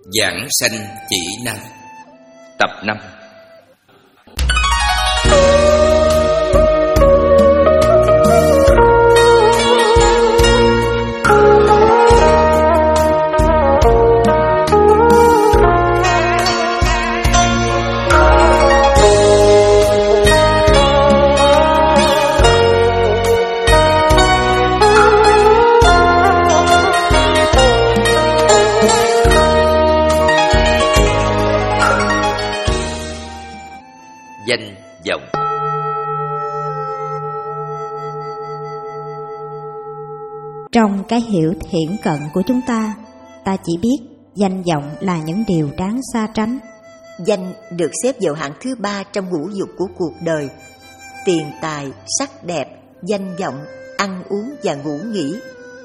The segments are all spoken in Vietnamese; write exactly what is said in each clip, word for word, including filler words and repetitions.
Giảng sanh chỉ năng tập năm. Danh vọng. Trong cái hiểu thiển cận của chúng ta, ta chỉ biết danh vọng là những điều đáng xa tránh. Danh được xếp vào hạng thứ ba trong ngũ dục của cuộc đời. Tiền tài, sắc đẹp, danh vọng, ăn uống và ngủ nghỉ.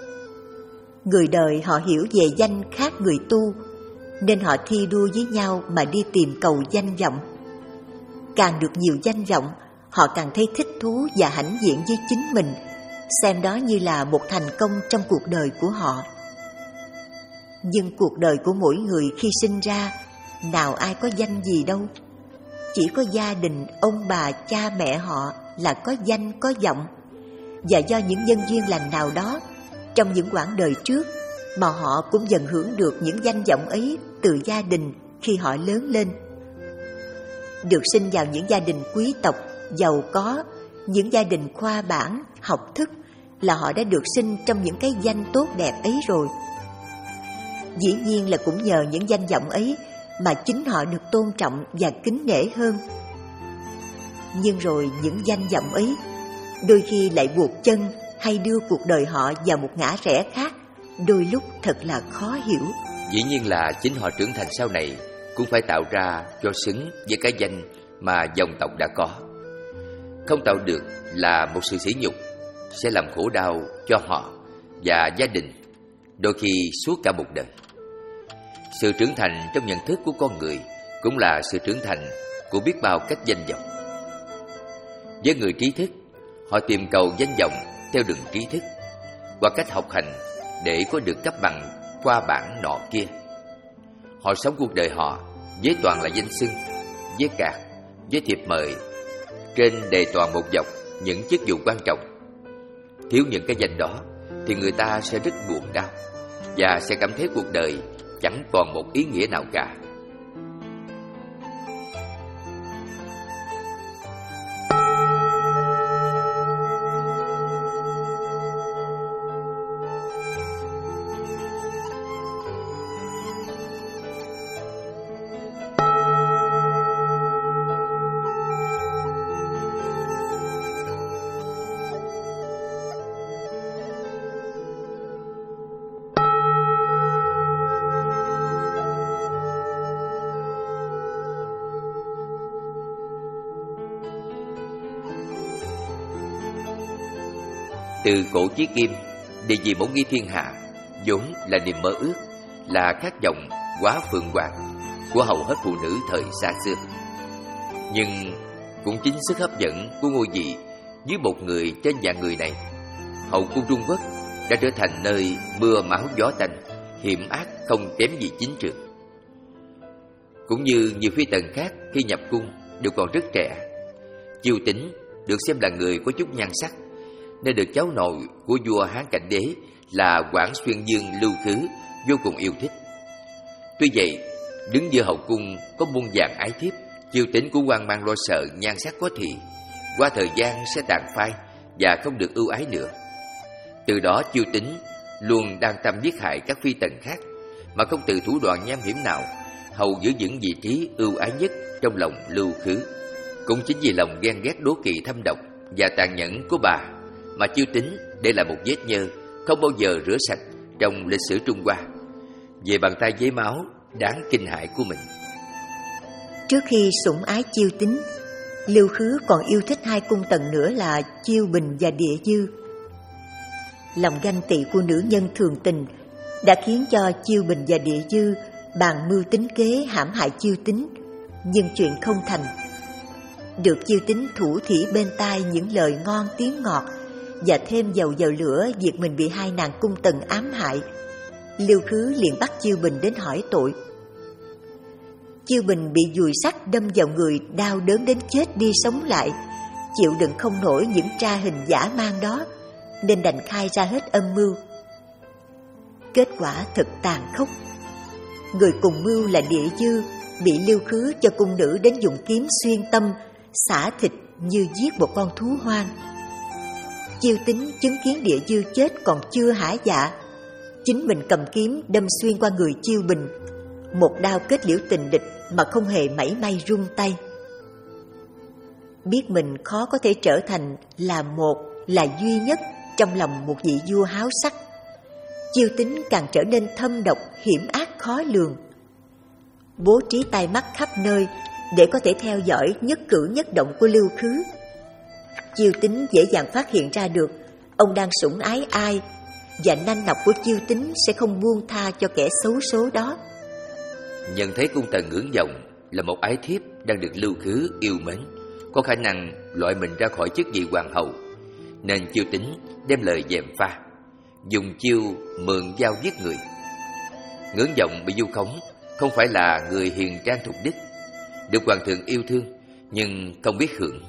Người đời họ hiểu về danh khác người tu, nên họ thi đua với nhau mà đi tìm cầu danh vọng. Càng được nhiều danh vọng, họ càng thấy thích thú và hãnh diện với chính mình, xem đó như là một thành công trong cuộc đời của họ. Nhưng cuộc đời của mỗi người khi sinh ra, nào ai có danh gì đâu. Chỉ có gia đình, ông bà, cha mẹ họ là có danh, có vọng. Và do những nhân duyên lành nào đó, trong những quãng đời trước, mà họ cũng dần hưởng được những danh vọng ấy từ gia đình khi họ lớn lên. Được sinh vào những gia đình quý tộc, giàu có, những gia đình khoa bảng, học thức là họ đã được sinh trong những cái danh tốt đẹp ấy rồi. Dĩ nhiên là cũng nhờ những danh vọng ấy mà chính họ được tôn trọng và kính nể hơn. Nhưng rồi những danh vọng ấy đôi khi lại buộc chân hay đưa cuộc đời họ vào một ngã rẽ khác, đôi lúc thật là khó hiểu. Dĩ nhiên là chính họ trưởng thành sau này cũng phải tạo ra cho xứng với cái danh mà dòng tộc đã có. Không tạo được là một sự sỉ nhục, sẽ làm khổ đau cho họ và gia đình, đôi khi suốt cả một đời. Sự trưởng thành trong nhận thức của con người cũng là sự trưởng thành của biết bao cách danh vọng. Với người trí thức, họ tìm cầu danh vọng theo đường trí thức, qua cách học hành để có được cấp bằng qua bảng nọ kia. Họ sống cuộc đời họ với toàn là danh xưng, với cạc, với thiệp mời, trên đề toàn một dọc những chức vụ quan trọng. Thiếu những cái danh đó thì người ta sẽ rất buồn đau và sẽ cảm thấy cuộc đời chẳng còn một ý nghĩa nào cả. Từ cổ chí kim, địa vị bổn nghi thiên hạ vốn là niềm mơ ước, là khát vọng quá phượng hoàng của hầu hết phụ nữ thời xa xưa. Nhưng cũng chính sức hấp dẫn của ngôi vị dưới một người trên vạn người này, hậu cung Trung Quốc đã trở thành nơi mưa máu gió tanh, hiểm ác không kém gì chính trường. Cũng như nhiều phi tần khác khi nhập cung đều còn rất trẻ, Chiêu Tính được xem là người có chút nhan sắc, nên được cháu nội của vua Hán Cảnh Đế là Quảng Xuyên Dương Lưu Khứ vô cùng yêu thích. Tuy vậy, đứng giữa hậu cung có muôn vàn ái thiếp, Chiêu Tính cũng hoang mang lo sợ nhan sắc có thị, qua thời gian sẽ tàn phai và không được ưu ái nữa. Từ đó Chiêu Tính luôn đang tâm giết hại các phi tần khác, mà không từ thủ đoạn nham hiểm nào, hầu giữ vững vị trí ưu ái nhất trong lòng Lưu Khứ. Cũng chính vì lòng ghen ghét đố kỵ thâm độc và tàn nhẫn của bà mà Chiêu Tính để lại một vết nhơ không bao giờ rửa sạch trong lịch sử Trung Hoa về bàn tay giấy máu đáng kinh hãi của mình. Trước khi sủng ái Chiêu Tính, Lưu Khứ còn yêu thích hai cung tần nữa là Chiêu Bình và Địa Dư. Lòng ganh tị của nữ nhân thường tình đã khiến cho Chiêu Bình và Địa Dư bàn mưu tính kế hãm hại Chiêu Tính, nhưng chuyện không thành. Được Chiêu Tính thủ thỉ bên tai những lời ngon tiếng ngọt và thêm dầu vào lửa việc mình bị hai nàng cung tần ám hại, Lưu Khứ liền bắt Chiêu Bình đến hỏi tội. Chiêu Bình bị dùi sắt đâm vào người, đau đớn đến chết đi sống lại, chịu đựng không nổi những tra hình dã man đó, nên đành khai ra hết âm mưu. Kết quả thật tàn khốc. Người cùng mưu là Địa Dư bị Lưu Khứ cho cung nữ đến dùng kiếm xuyên tâm, xả thịt như giết một con thú hoang. Chiêu Tính chứng kiến Địa Dư chết còn chưa hả dạ, chính mình cầm kiếm đâm xuyên qua người Chiêu Bình, một đao kết liễu tình địch mà không hề mảy may run tay. Biết mình khó có thể trở thành là một, là duy nhất trong lòng một vị vua háo sắc, Chiêu Tính càng trở nên thâm độc, hiểm ác khó lường. Bố trí tai mắt khắp nơi để có thể theo dõi nhất cử nhất động của Lưu Khứ. Chiêu Tính dễ dàng phát hiện ra được ông đang sủng ái ai, và nanh nọc của Chiêu Tính sẽ không buông tha cho kẻ xấu số đó. Nhận thấy cung tần Ngưỡng Vọng là một ái thiếp đang được Lưu Khứ yêu mến, có khả năng loại mình ra khỏi chức vị hoàng hậu, nên Chiêu Tính đem lời gièm pha, dùng chiêu mượn dao giết người. Ngưỡng Vọng bị vu khống không phải là người hiền trang thục đức, được hoàng thượng yêu thương nhưng không biết hưởng.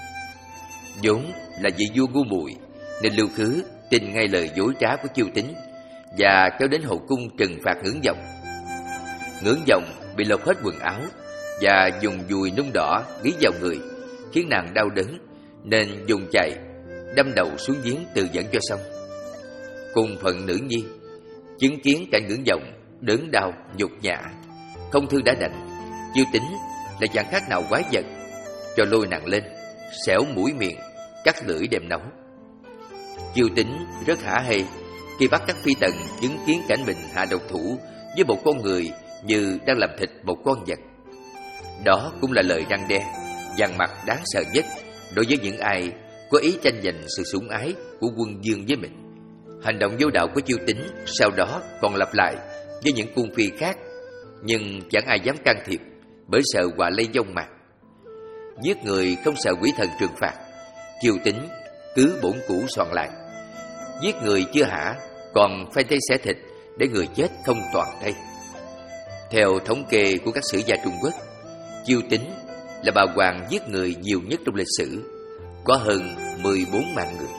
Vốn là vị vua ngu muội nên Lưu Khứ tin ngay lời dối trá của Chiêu Tính và kéo đến hậu cung trừng phạt Ngưỡng Vọng. Ngưỡng Vọng bị lột hết quần áo và dùng dùi nung đỏ ghi vào người, khiến nàng đau đớn nên dùng chày đâm đầu xuống giếng tự dẫn cho xong. Cùng phận nữ nhi chứng kiến cảnh Ngưỡng Vọng đớn đau nhục nhã, không thương đã đành, Chiêu Tính là chẳng khác nào quái vật, cho lôi nàng lên, xẻo mũi miệng, cắt lưỡi đem nấu. Chiêu Tính rất hả hê khi bắt các phi tần chứng kiến cảnh mình hạ độc thủ với một con người như đang làm thịt một con vật. Đó cũng là lời răn đe, dằn mặt đáng sợ nhất đối với những ai có ý tranh giành sự sủng ái của quân vương với mình. Hành động vô đạo của Chiêu Tính sau đó còn lặp lại với những cung phi khác, nhưng chẳng ai dám can thiệp bởi sợ họa lây vong mặt. Giết người không sợ quỷ thần trừng phạt, Chiêu Tính cứ bổn cũ soạn lại. Giết người chưa hả, còn phanh thây xẻ thịt để người chết không toàn thây. Theo thống kê của các sử gia Trung Quốc, Chiêu Tính là bà hoàng giết người nhiều nhất trong lịch sử, có hơn mười bốn mạng người.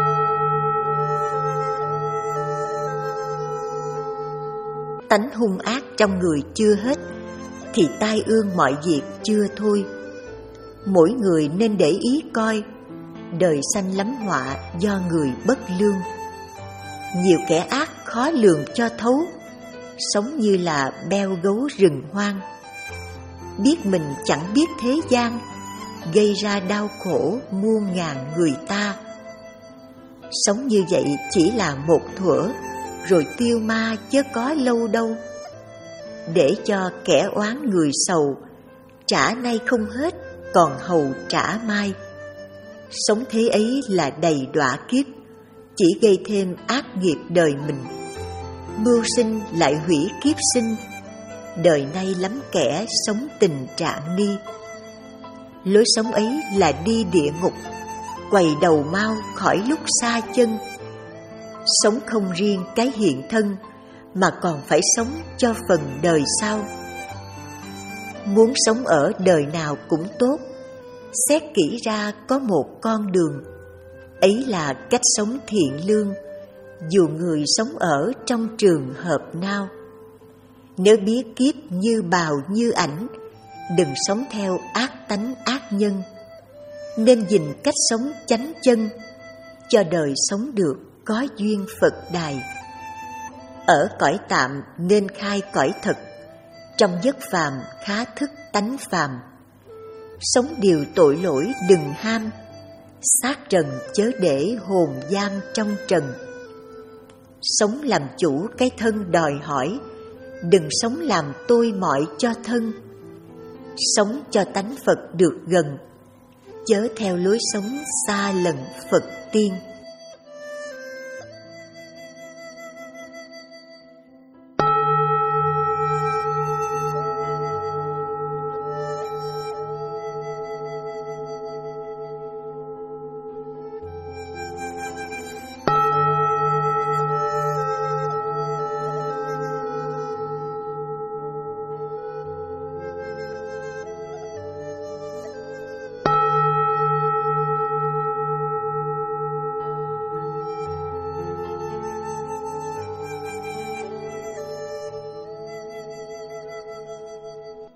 Tánh hung ác trong người chưa hết thì tai ương mọi việc chưa thôi. Mỗi người nên để ý coi, đời sanh lắm họa do người bất lương. Nhiều kẻ ác khó lường cho thấu, sống như là beo gấu rừng hoang. Biết mình chẳng biết thế gian, gây ra đau khổ muôn ngàn người ta. Sống như vậy chỉ là một thuở, rồi tiêu ma chớ có lâu đâu. Để cho kẻ oán người sầu, trả nay không hết, còn hầu trả mai. Sống thế ấy là đầy đọa kiếp, chỉ gây thêm ác nghiệp đời mình. Mưu sinh lại hủy kiếp sinh, đời nay lắm kẻ sống tình trạng ni. Lối sống ấy là đi địa ngục, quầy đầu mau khỏi lúc xa chân. Sống không riêng cái hiện thân, mà còn phải sống cho phần đời sau. Muốn sống ở đời nào cũng tốt, xét kỹ ra có một con đường, ấy là cách sống thiện lương, dù người sống ở trong trường hợp nào. Nếu biết kiếp như bào như ảnh, đừng sống theo ác tánh ác nhân, nên gìn cách sống chánh chân, cho đời sống được có duyên Phật đài. Ở cõi tạm nên khai cõi thật, trong giấc phàm khá thức tánh phàm. Sống điều tội lỗi đừng ham, xác trần chớ để hồn giam trong trần. Sống làm chủ cái thân đòi hỏi, đừng sống làm tôi mọi cho thân. Sống cho tánh Phật được gần, chớ theo lối sống xa lần Phật tiên.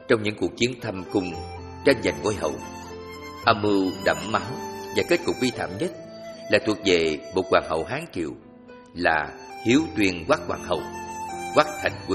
trong những cuộc chiến thâm cung tranh giành ngôi hậu. Âm mưu đẫm máu và kết cục bi thảm nhất là thuộc về một hoàng hậu Hán Triều, là Hiếu Tuyên Quắc hoàng hậu, Quắc Thành Quân.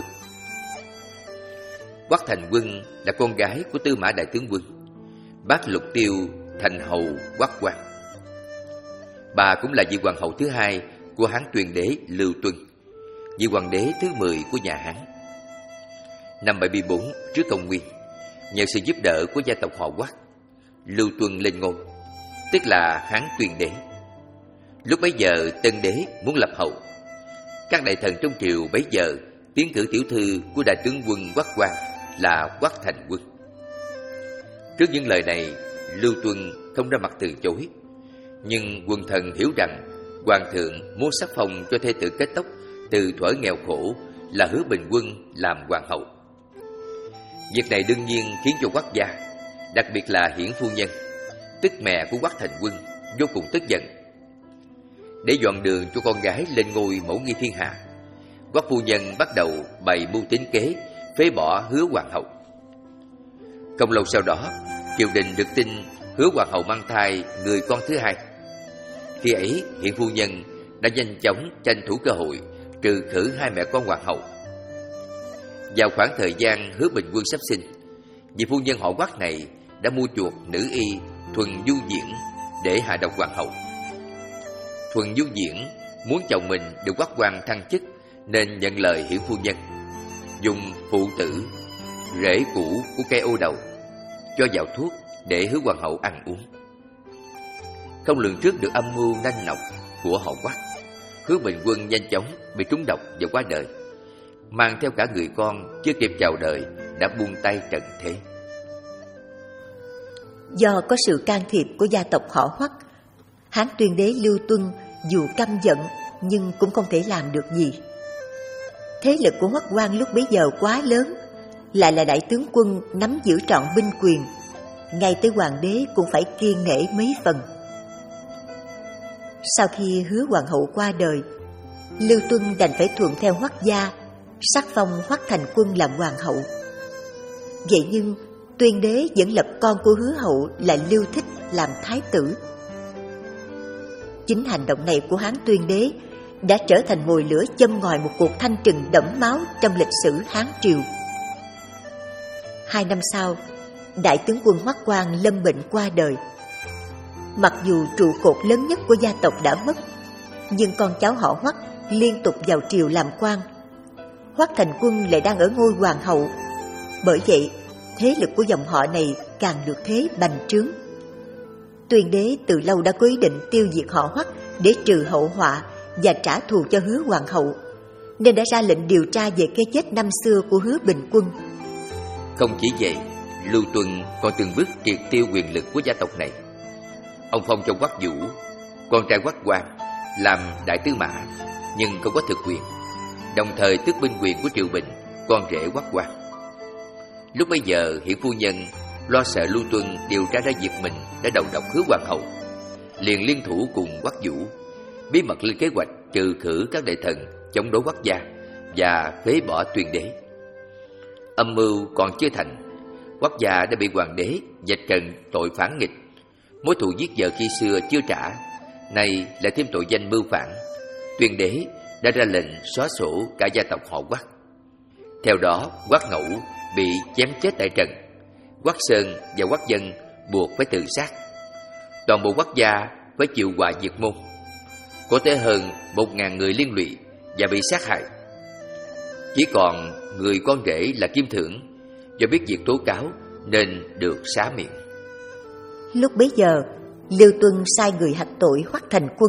Quắc Thành Quân là con gái của Tư Mã đại tướng quân, bác Lục Tiêu thành hầu Quắc Quang. Bà cũng là vị hoàng hậu thứ hai của Hán Tuyên đế Lưu Tuân, vị hoàng đế thứ mười của nhà Hán. Năm bảy mươi tư trước công nguyên, nhờ sự giúp đỡ của gia tộc họ Quắc, Lưu Tuân lên ngôi, tức là Hán Tuyên đế. Lúc bấy giờ tân đế muốn lập hậu, các đại thần trong triều bấy giờ tiến cử tiểu thư của đại tướng quân Quắc Quang là Quắc Thành Quân. Trước những lời này, Lưu Tuân không ra mặt từ chối, nhưng quần thần hiểu rằng hoàng thượng muốn sắc phong cho thê tử kết tóc từ thuở nghèo khổ là Hứa Bình Quân làm hoàng hậu. Việc này đương nhiên khiến cho Quắc gia, đặc biệt là Hiển phu nhân, tức mẹ của Quắc Thành Quân, vô cùng tức giận. Để dọn đường cho con gái lên ngôi mẫu nghi thiên hạ, Quắc phu nhân bắt đầu bày mưu tính kế phế bỏ Hứa hoàng hậu. Không lâu sau đó, triều đình được tin Hứa hoàng hậu mang thai người con thứ hai. Khi ấy, Hiển phu nhân đã nhanh chóng tranh thủ cơ hội trừ khử hai mẹ con hoàng hậu. Vào khoảng thời gian Hứa Bình Quân sắp sinh, vị phu nhân họ Quắc này đã mua chuộc nữ y Thuần Du Diễn để hạ độc hoàng hậu. Thuần Du Diễn muốn chồng mình được Quắc Quang thăng chức, nên nhận lời Hiển phu nhân, dùng phụ tử, rễ củ của cây ô đầu cho vào thuốc để Hứa hoàng hậu ăn uống. Không lường trước được âm mưu nanh nọc của họ Quắc, Hứa Bình Quân nhanh chóng bị trúng độc và qua đời, mang theo cả người con chưa kịp chào đời đã buông tay trần thế. Do có sự can thiệp của gia tộc họ Hoắc, Hán Tuyên đế Lưu Tuân dù căm giận nhưng cũng không thể làm được gì. Thế lực của Hoắc Quang lúc bấy giờ quá lớn, lại là đại tướng quân nắm giữ trọn binh quyền, ngay tới hoàng đế cũng phải kiêng nể mấy phần. Sau khi Hứa hoàng hậu qua đời, Lưu Tuân đành phải thuận theo Hoắc gia, sắc phong Hoắc Thành Quân làm hoàng hậu. Vậy nhưng Tuyên đế vẫn lập con của Hứa hậu là Lưu Thích làm thái tử. Chính hành động này của Hán Tuyên đế đã trở thành mồi lửa châm ngòi một cuộc thanh trừng đẫm máu trong lịch sử Hán triều. Hai năm sau, đại tướng quân Hoắc Quang lâm bệnh qua đời. Mặc dù trụ cột lớn nhất của gia tộc đã mất, nhưng con cháu họ Hoắc liên tục vào triều làm quan. Hoắc Thành Quân lại đang ở ngôi hoàng hậu, bởi vậy thế lực của dòng họ này càng được thế bành trướng. Tuyên đế từ lâu đã có ý định tiêu diệt họ Hoắc để trừ hậu họa và trả thù cho Hứa hoàng hậu, nên đã ra lệnh điều tra về cái chết năm xưa của Hứa Bình Quân. Không chỉ vậy, Lưu Tuân còn từng bước triệt tiêu quyền lực của gia tộc này. Ông phong cho Quắc Vũ, con trai Quắc Quang, làm đại tư mã, nhưng không có thực quyền, đồng thời tước binh quyền của Triệu Bình, con rể Quắc Quang. Lúc bấy giờ, Hiển phu nhân lo sợ Lưu Tuân điều tra ra việc mình đã đầu độc Hứa hoàng hậu, liền liên thủ cùng Quắc Vũ bí mật lên kế hoạch trừ khử các đại thần chống đối Quắc gia và phế bỏ Tuyên đế. Âm mưu còn chưa thành, Quắc gia đã bị hoàng đế vạch trần tội phản nghịch, mối thù giết vợ khi xưa chưa trả, nay lại thêm tội danh mưu phản. Tuyên đế đã ra lệnh xóa sổ cả gia tộc họ Quắc. Theo đó, Quắc Ngẫu bị chém chết tại trận, Quắc Sơn và Quắc Dân buộc phải tự sát. Toàn bộ Quắc gia phải chịu họa diệt môn, có tới hơn một ngàn người liên lụy và bị sát hại. Chỉ còn người con rể là Kim Thưởng, do biết việc tố cáo nên được xá miệng. Lúc bấy giờ, Lưu Tuân sai người hạch tội Hoắc Thành Quân.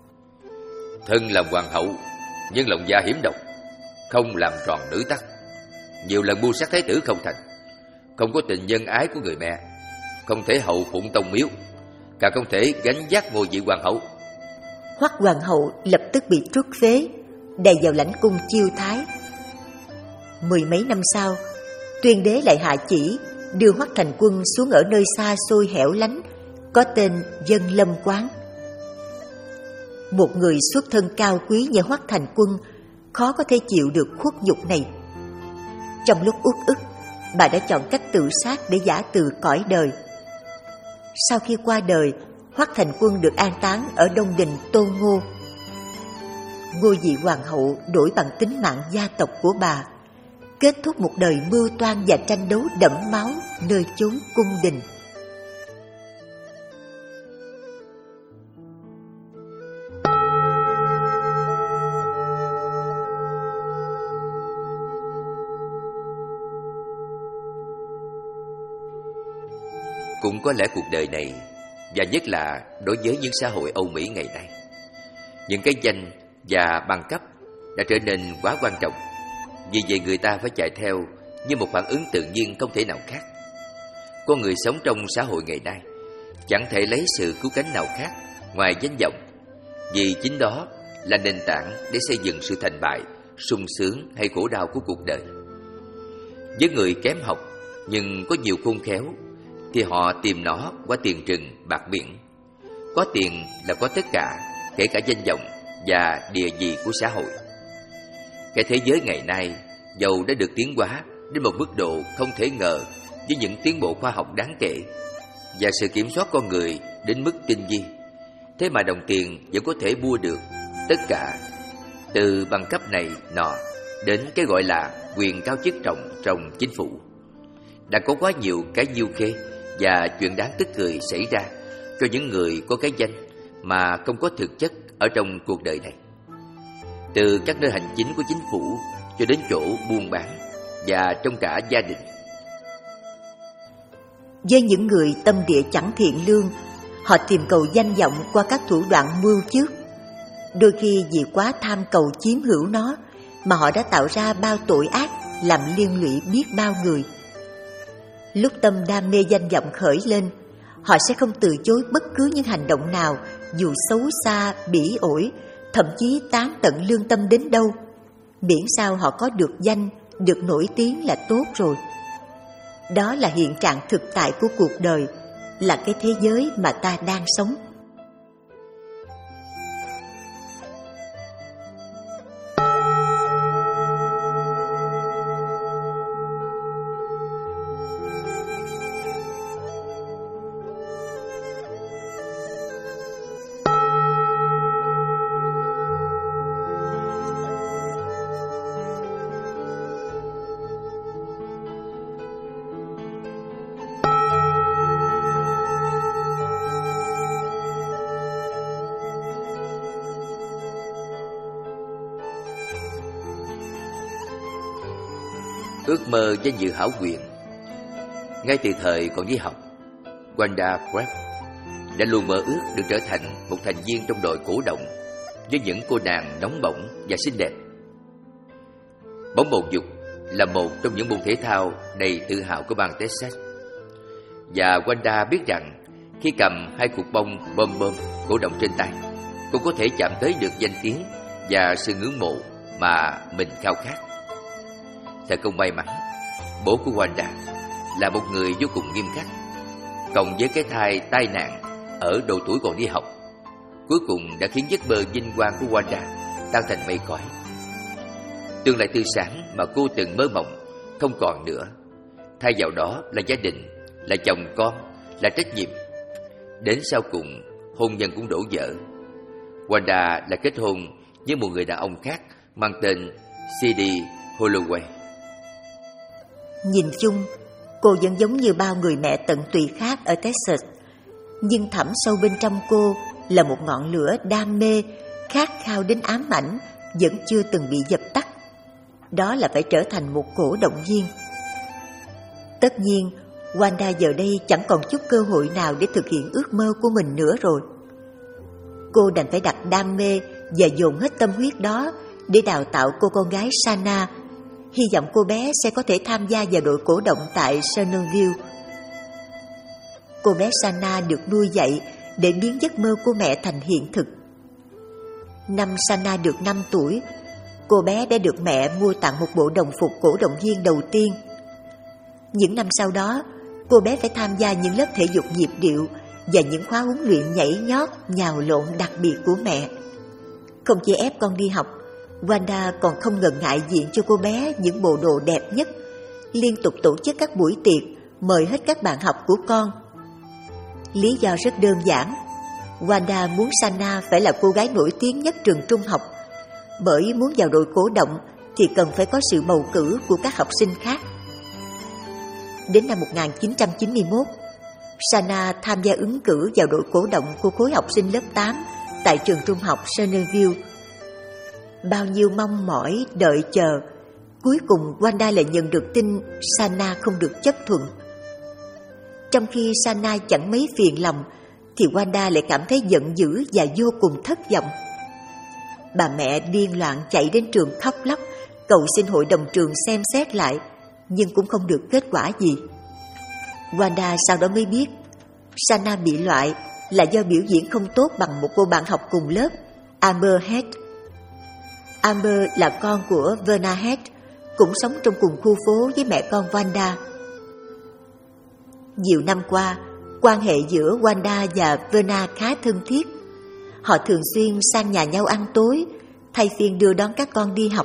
Thân làm hoàng hậu, nhưng lòng dạ hiểm độc, không làm tròn nữ tắc, nhiều lần mưu sát thái tử không thành, không có tình nhân ái của người mẹ, không thể hậu phụng tông miếu, càng không thể gánh vác ngôi vị hoàng hậu. Hoắc hoàng hậu lập tức bị truất phế, đầy vào lãnh cung chiêu thái. Mười mấy năm sau, Tuyên đế lại hạ chỉ đưa Hoắc Thành Quân xuống ở nơi xa xôi hẻo lánh có tên Dân Lâm Quán. Một người xuất thân cao quý như Hoắc Thành Quân khó có thể chịu được khuất nhục này. Trong lúc uất ức, bà đã chọn cách tự sát để giã từ cõi đời. Sau khi qua đời, Hoắc Thành Quân được an táng ở Đông Đình Tô Ngô. Ngôi vị hoàng hậu đổi bằng tính mạng gia tộc của bà, kết thúc một đời mưu toan và tranh đấu đẫm máu nơi chốn cung đình. Cũng có lẽ cuộc đời này, và nhất là đối với những xã hội Âu Mỹ ngày nay, những cái danh và bằng cấp đã trở nên quá quan trọng. Vì vậy người ta phải chạy theo như một phản ứng tự nhiên không thể nào khác. Con người sống trong xã hội ngày nay chẳng thể lấy sự cứu cánh nào khác ngoài danh vọng, vì chính đó là nền tảng để xây dựng sự thành bại, sung sướng hay khổ đau của cuộc đời. Với người kém học nhưng có nhiều khôn khéo thì họ tìm nó qua tiền trừng bạc biển. Có tiền là có tất cả, kể cả danh vọng và địa vị của xã hội. Cái thế giới ngày nay dầu đã được tiến hóa đến một mức độ không thể ngờ với những tiến bộ khoa học đáng kể và sự kiểm soát con người đến mức tinh vi, thế mà đồng tiền vẫn có thể mua được tất cả, từ bằng cấp này nọ đến cái gọi là quyền cao chức trọng trong chính phủ. Đã có quá nhiều cái nhiêu khê và chuyện đáng tức cười xảy ra cho những người có cái danh mà không có thực chất ở trong cuộc đời này. Từ các nơi hành chính của chính phủ cho đến chỗ buôn bán và trong cả gia đình. Với những người tâm địa chẳng thiện lương, họ tìm cầu danh vọng qua các thủ đoạn mưu trước. Đôi khi vì quá tham cầu chiếm hữu nó mà họ đã tạo ra bao tội ác, làm liên lụy biết bao người. Lúc tâm đam mê danh vọng khởi lên, họ sẽ không từ chối bất cứ những hành động nào, dù xấu xa, bỉ ổi, thậm chí tán tận lương tâm đến đâu. Miễn sao họ có được danh, được nổi tiếng là tốt rồi. Đó là hiện trạng thực tại của cuộc đời, là cái thế giới mà ta đang sống. Ước mơ danh dự hảo quyền. Ngay từ thời còn đi học, Wanda Crabbe đã luôn mơ ước được trở thành một thành viên trong đội cổ động với những cô nàng nóng bỏng và xinh đẹp. Bóng bầu dục là một trong những môn thể thao đầy tự hào của bang Texas, và Wanda biết rằng khi cầm hai cục bông bom bom cổ động trên tay, cô có thể chạm tới được danh tiếng và sự ngưỡng mộ mà mình khao khát. Thật không may mắn, bố của Wanda là một người vô cùng nghiêm khắc, cộng với cái thai tai nạn ở độ tuổi còn đi học, cuối cùng đã khiến giấc mơ vinh quang của Wanda tan thành mây khói. Tương lai tươi sáng mà cô từng mơ mộng không còn nữa, thay vào đó là gia đình, là chồng con, là trách nhiệm. Đến sau cùng, hôn nhân cũng đổ vỡ. Wanda là kết hôn với một người đàn ông khác mang tên xê đê Holloway. Nhìn chung, cô vẫn giống như bao người mẹ tận tụy khác ở Texas, nhưng thẳm sâu bên trong cô là một ngọn lửa đam mê, khát khao đến ám ảnh, vẫn chưa từng bị dập tắt. Đó là phải trở thành một cổ động viên. Tất nhiên, Wanda giờ đây chẳng còn chút cơ hội nào để thực hiện ước mơ của mình nữa rồi. Cô đành phải đặt đam mê và dồn hết tâm huyết đó để đào tạo cô con gái Shanna, hy vọng cô bé sẽ có thể tham gia vào đội cổ động tại Centerville. Cô bé Shanna được nuôi dạy để biến giấc mơ của mẹ thành hiện thực. Năm Shanna được năm tuổi, cô bé đã được mẹ mua tặng một bộ đồng phục cổ động viên đầu tiên. Những năm sau đó, cô bé phải tham gia những lớp thể dục nhịp điệu và những khóa huấn luyện nhảy nhót, nhào lộn đặc biệt của mẹ. Không chỉ ép con đi học, Wanda còn không ngần ngại diện cho cô bé những bộ đồ đẹp nhất, liên tục tổ chức các buổi tiệc mời hết các bạn học của con. Lý do rất đơn giản, Wanda muốn Sana phải là cô gái nổi tiếng nhất trường trung học, bởi muốn vào đội cổ động thì cần phải có sự bầu cử của các học sinh khác. Đến năm một nghìn chín trăm chín mươi mốt, Sana tham gia ứng cử vào đội cổ động của khối học sinh lớp tám tại trường trung học Centerville. Bao nhiêu mong mỏi đợi chờ, cuối cùng Wanda lại nhận được tin Sana không được chấp thuận. Trong khi Sana chẳng mấy phiền lòng, thì Wanda lại cảm thấy giận dữ và vô cùng thất vọng. Bà mẹ điên loạn chạy đến trường khóc lóc, cầu xin hội đồng trường xem xét lại, nhưng cũng không được kết quả gì. Wanda sau đó mới biết, Sana bị loại là do biểu diễn không tốt bằng một cô bạn học cùng lớp, Amber Heard. Amber là con của Verna Heard, cũng sống trong cùng khu phố với mẹ con Wanda. Nhiều năm qua, quan hệ giữa Wanda và Verna khá thân thiết. Họ thường xuyên sang nhà nhau ăn tối, thay phiên đưa đón các con đi học.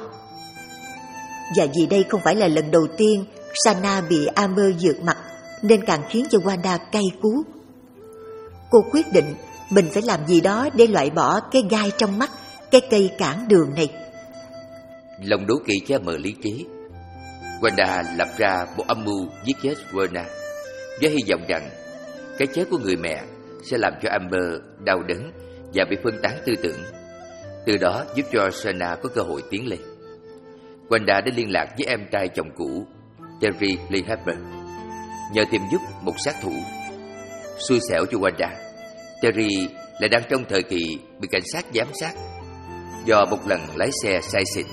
Và vì đây không phải là lần đầu tiên Sana bị Amber vượt mặt, nên càng khiến cho Wanda cay cú. Cô quyết định mình phải làm gì đó để loại bỏ cái gai trong mắt, cái cây cản đường này. Lòng đố kỵ che mờ lý trí, Wanda lập ra một âm mưu giết chết Verna, với hy vọng rằng cái chết của người mẹ sẽ làm cho Amber đau đớn và bị phân tán tư tưởng, từ đó giúp cho Sana có cơ hội tiến lên. Wanda đã liên lạc với em trai chồng cũ Terry Lee Harper, nhờ tìm giúp một sát thủ. Xui xẻo cho Wanda, Terry lại đang trong thời kỳ bị cảnh sát giám sát do một lần lái xe say xỉn.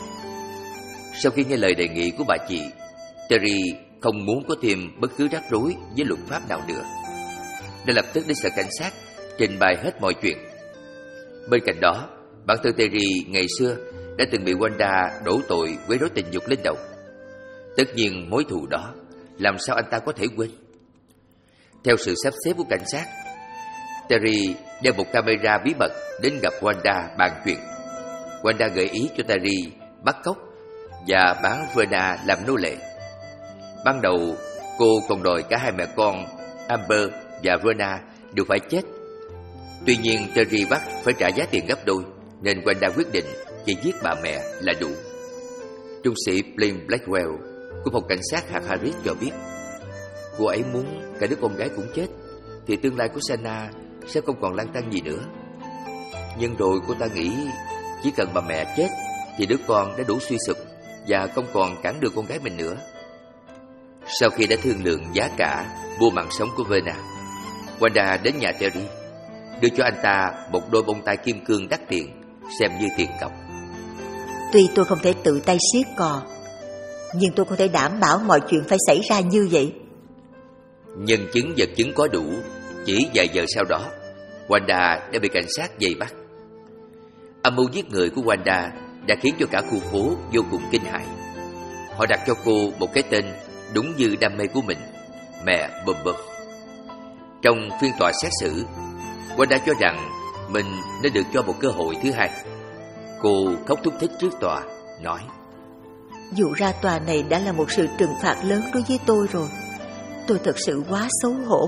Sau khi nghe lời đề nghị của bà chị, Terry không muốn có thêm bất cứ rắc rối với luật pháp nào nữa, nên lập tức đến sở cảnh sát trình bày hết mọi chuyện. Bên cạnh đó, bản thân Terry ngày xưa đã từng bị Wanda đổ tội quấy rối tình dục lên đầu. Tất nhiên mối thù đó làm sao anh ta có thể quên. Theo sự sắp xếp của cảnh sát, Terry đeo một camera bí mật đến gặp Wanda bàn chuyện. Wanda gợi ý cho Terry bắt cóc và bán Verna làm nô lệ. Ban đầu cô còn đòi cả hai mẹ con Amber và Verna đều phải chết. Tuy nhiên Terry bắt phải trả giá tiền gấp đôi, nên Wanda quyết định chỉ giết bà mẹ là đủ. Trung sĩ Blaine Blackwell của phòng cảnh sát hạt Harris cho biết, cô ấy muốn cả đứa con gái cũng chết, thì tương lai của Sana sẽ không còn lăn tăn gì nữa. Nhưng rồi cô ta nghĩ chỉ cần bà mẹ chết thì đứa con đã đủ suy sụp và không còn cản được con gái mình nữa. Sau khi đã thương lượng giá cả mua mạng sống của Verna, Wanda đến nhà Terry, đưa cho anh ta một đôi bông tai kim cương đắt tiền, xem như tiền cọc. Tuy tôi không thể tự tay siết cò, nhưng tôi có thể đảm bảo mọi chuyện phải xảy ra như vậy. Nhân chứng vật chứng có đủ. Chỉ vài giờ sau đó, Wanda đã bị cảnh sát vây bắt. Âm mưu giết người của Wanda đã khiến cho cả khu phố vô cùng kinh hãi. Họ đặt cho cô một cái tên đúng như đam mê của mình, mẹ Bum Bum. Trong phiên tòa xét xử, Wanda cho rằng mình nên được cho một cơ hội thứ hai. Cô khóc thút thít trước tòa, nói: Dù ra tòa này đã là một sự trừng phạt lớn đối với tôi rồi, tôi thật sự quá xấu hổ.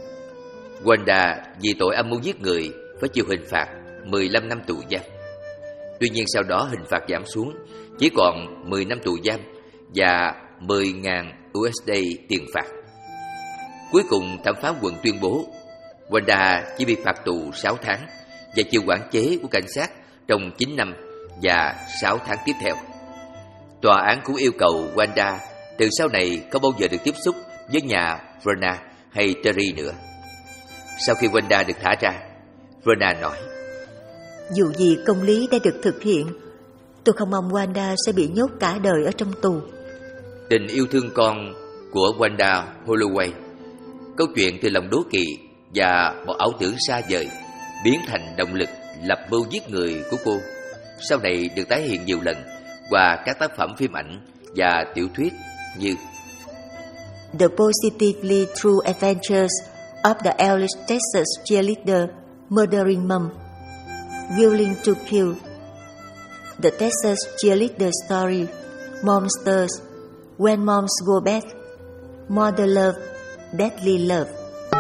Wanda vì tội âm mưu giết người phải chịu hình phạt mười lăm năm tù giam. Tuy nhiên sau đó hình phạt giảm xuống chỉ còn mười năm tù giam và mười nghìn đô la tiền phạt. Cuối cùng thẩm phán quận tuyên bố Wanda chỉ bị phạt tù sáu tháng và chịu quản chế của cảnh sát trong chín năm và sáu tháng tiếp theo. Tòa án cũng yêu cầu Wanda từ sau này không bao giờ được tiếp xúc với nhà Verna hay Terry nữa. Sau khi Wanda được thả ra, Verna nói: Dù gì công lý đã được thực hiện, tôi không mong Wanda sẽ bị nhốt cả đời ở trong tù. Tình yêu thương con của Wanda Holloway, câu chuyện từ lòng đố kỵ và một ảo tưởng xa vời biến thành động lực lập mưu giết người của cô, sau này được tái hiện nhiều lần qua các tác phẩm phim ảnh và tiểu thuyết như The Positively True Adventures of the Eldest Texas Cheerleader Murdering Mom, Willing to Kill, The Texas Cheerleader Story, Monsters, When Moms Go Bad, Mother Love, Deadly Love.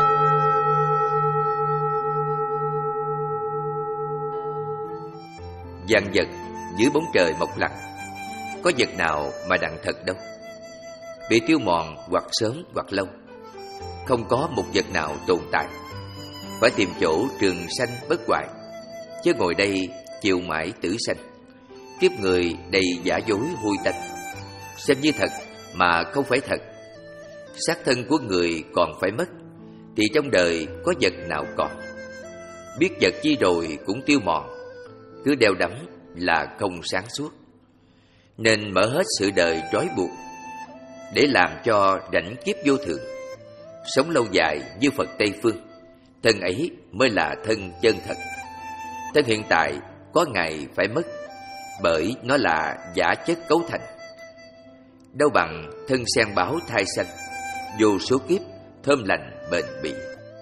Vạn vật dưới bóng trời mọc lặng, có vật nào mà đặng thật đâu. Bị tiêu mòn hoặc sớm hoặc lâu, không có một vật nào tồn tại. Phải tìm chỗ trường sanh bất hoại, chứ ngồi đây chịu mãi tử sanh. Kiếp người đầy giả dối hôi tanh, xem như thật mà không phải thật. Xác thân của người còn phải mất, thì trong đời có vật nào còn. Biết vật chi rồi cũng tiêu mòn, cứ đeo đắm là không sáng suốt. Nên mở hết sự đời trói buộc, để làm cho rảnh kiếp vô thường. Sống lâu dài như Phật Tây Phương, thân ấy mới là thân chân thật. Thân hiện tại có ngày phải mất, bởi nó là giả chất cấu thành. Đâu bằng thân sen báo thai sanh, vô số kiếp thơm lành bền bỉ.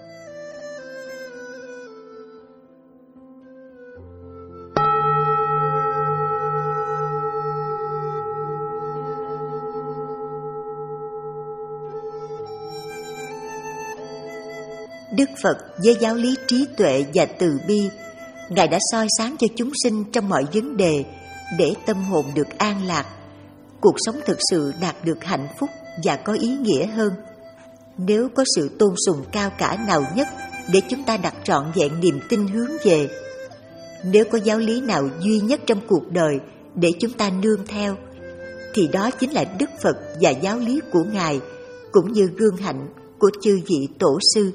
Đức Phật với giáo lý trí tuệ và từ bi, Ngài đã soi sáng cho chúng sinh trong mọi vấn đề để tâm hồn được an lạc, cuộc sống thực sự đạt được hạnh phúc và có ý nghĩa hơn. Nếu có sự tôn sùng cao cả nào nhất để chúng ta đặt trọn vẹn niềm tin hướng về, nếu có giáo lý nào duy nhất trong cuộc đời để chúng ta nương theo, thì đó chính là Đức Phật và giáo lý của Ngài, cũng như gương hạnh của chư vị tổ sư.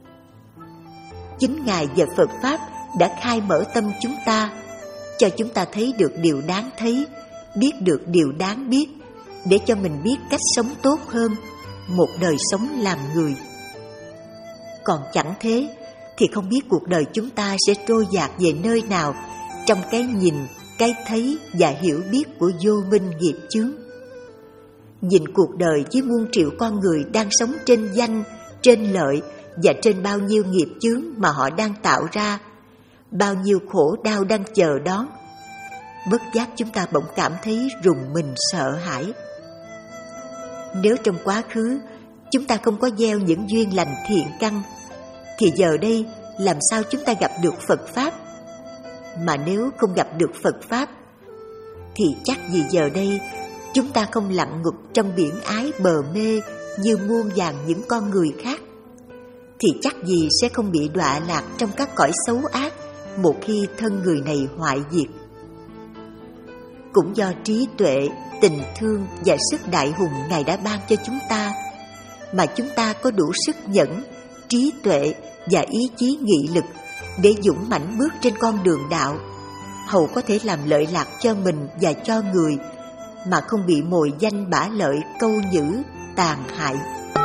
Chính Ngài và Phật Pháp đã khai mở tâm chúng ta, cho chúng ta thấy được điều đáng thấy, biết được điều đáng biết, để cho mình biết cách sống tốt hơn, một đời sống làm người. Còn chẳng thế, thì không biết cuộc đời chúng ta sẽ trôi dạt về nơi nào trong cái nhìn, cái thấy và hiểu biết của vô minh nghiệp chướng. Nhìn cuộc đời với muôn triệu con người đang sống trên danh, trên lợi và trên bao nhiêu nghiệp chướng mà họ đang tạo ra, bao nhiêu khổ đau đang chờ đón, bất giác chúng ta bỗng cảm thấy rùng mình sợ hãi. Nếu trong quá khứ chúng ta không có gieo những duyên lành thiện căn, thì giờ đây làm sao chúng ta gặp được Phật Pháp? Mà nếu không gặp được Phật Pháp, thì chắc gì giờ đây chúng ta không lặn ngục trong biển ái bờ mê như muôn vàn những con người khác, thì chắc gì sẽ không bị đọa lạc trong các cõi xấu ác một khi thân người này hoại diệt. Cũng do trí tuệ, tình thương và sức đại hùng Ngài đã ban cho chúng ta, mà chúng ta có đủ sức nhẫn, trí tuệ và ý chí nghị lực để dũng mãnh bước trên con đường đạo, hầu có thể làm lợi lạc cho mình và cho người, mà không bị mồi danh bả lợi câu nhữ tàn hại.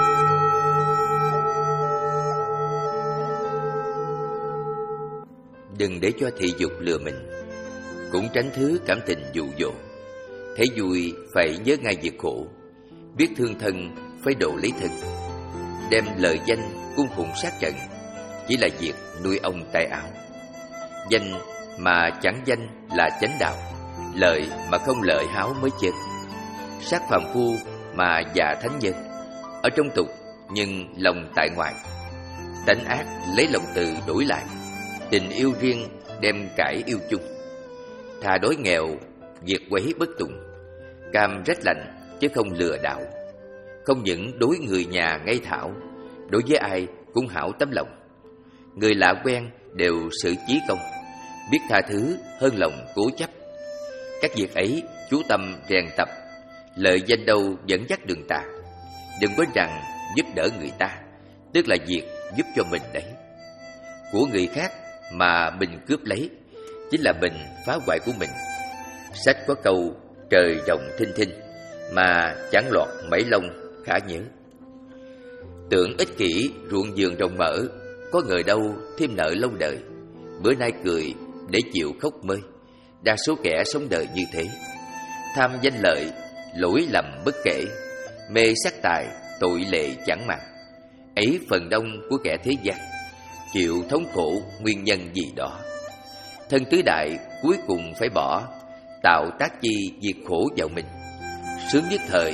Đừng để cho thị dục lừa mình, cũng tránh thứ cảm tình dụ dỗ. Thấy vui phải nhớ ngay việc khổ, biết thương thân phải độ lấy thân. Đem lời danh cung phụng sát trận, chỉ là việc nuôi ông tay áo. Danh mà chẳng danh là chánh đạo, lợi mà không lợi háo mới chết. Sát phàm phu mà dạ thánh nhân, ở trong tục nhưng lòng tại ngoại. Tánh ác lấy lòng từ đổi lại, tình yêu riêng đem cải yêu chung. Thà đói nghèo, việc quấy bất tùng, cam rách lạnh chứ không lừa đảo. Không những đối người nhà ngây thảo, đối với ai cũng hảo tấm lòng. Người lạ quen đều xử chí công, biết tha thứ hơn lòng cố chấp. Các việc ấy chú tâm rèn tập, lợi danh đâu dẫn dắt đường tà. Đừng quên rằng giúp đỡ người ta, tức là việc giúp cho mình đấy. Của người khác mà mình cướp lấy, chính là mình phá hoại của mình. Sách có câu trời rộng thinh thinh, mà chẳng lọt mấy lông khả nhớ. Tưởng ích kỷ ruộng vườn rộng mở, có người đâu thêm nợ lâu đời. Bữa nay cười để chịu khóc mơi, đa số kẻ sống đời như thế. Tham danh lợi, lỗi lầm bất kể, mê sắc tài, tội lệ chẳng màng. Ấy phần đông của kẻ thế gian, chịu thống khổ nguyên nhân gì đó. Thân tứ đại cuối cùng phải bỏ, tạo tác chi diệt khổ vào mình. Sướng nhất thời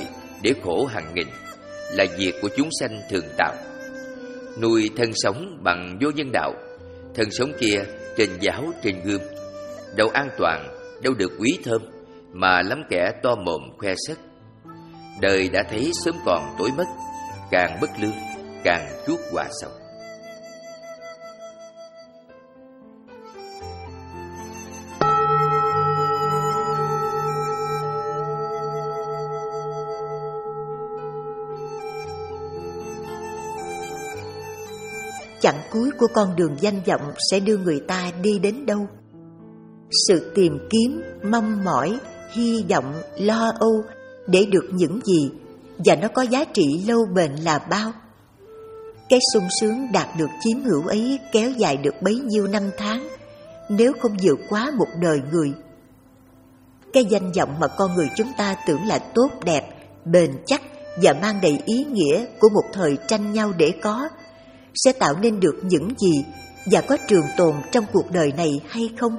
để khổ hàng nghìn, là việc của chúng sanh thường tạo. Nuôi thân sống bằng vô nhân đạo, thân sống kia trên giáo trên gươm, đâu an toàn, đâu được quý thơm, mà lắm kẻ to mồm khoe sất. Đời đã thấy sớm còn tối mất, càng bất lương, càng chuốc họa sầu. Chặng cuối của con đường danh vọng sẽ đưa người ta đi đến đâu? Sự tìm kiếm, mong mỏi, hy vọng, lo âu để được những gì và nó có giá trị lâu bền là bao? Cái sung sướng đạt được chiếm hữu ấy kéo dài được bấy nhiêu năm tháng nếu không vượt quá một đời người. Cái danh vọng mà con người chúng ta tưởng là tốt đẹp, bền chắc và mang đầy ý nghĩa của một thời tranh nhau để có, sẽ tạo nên được những gì và có trường tồn trong cuộc đời này hay không?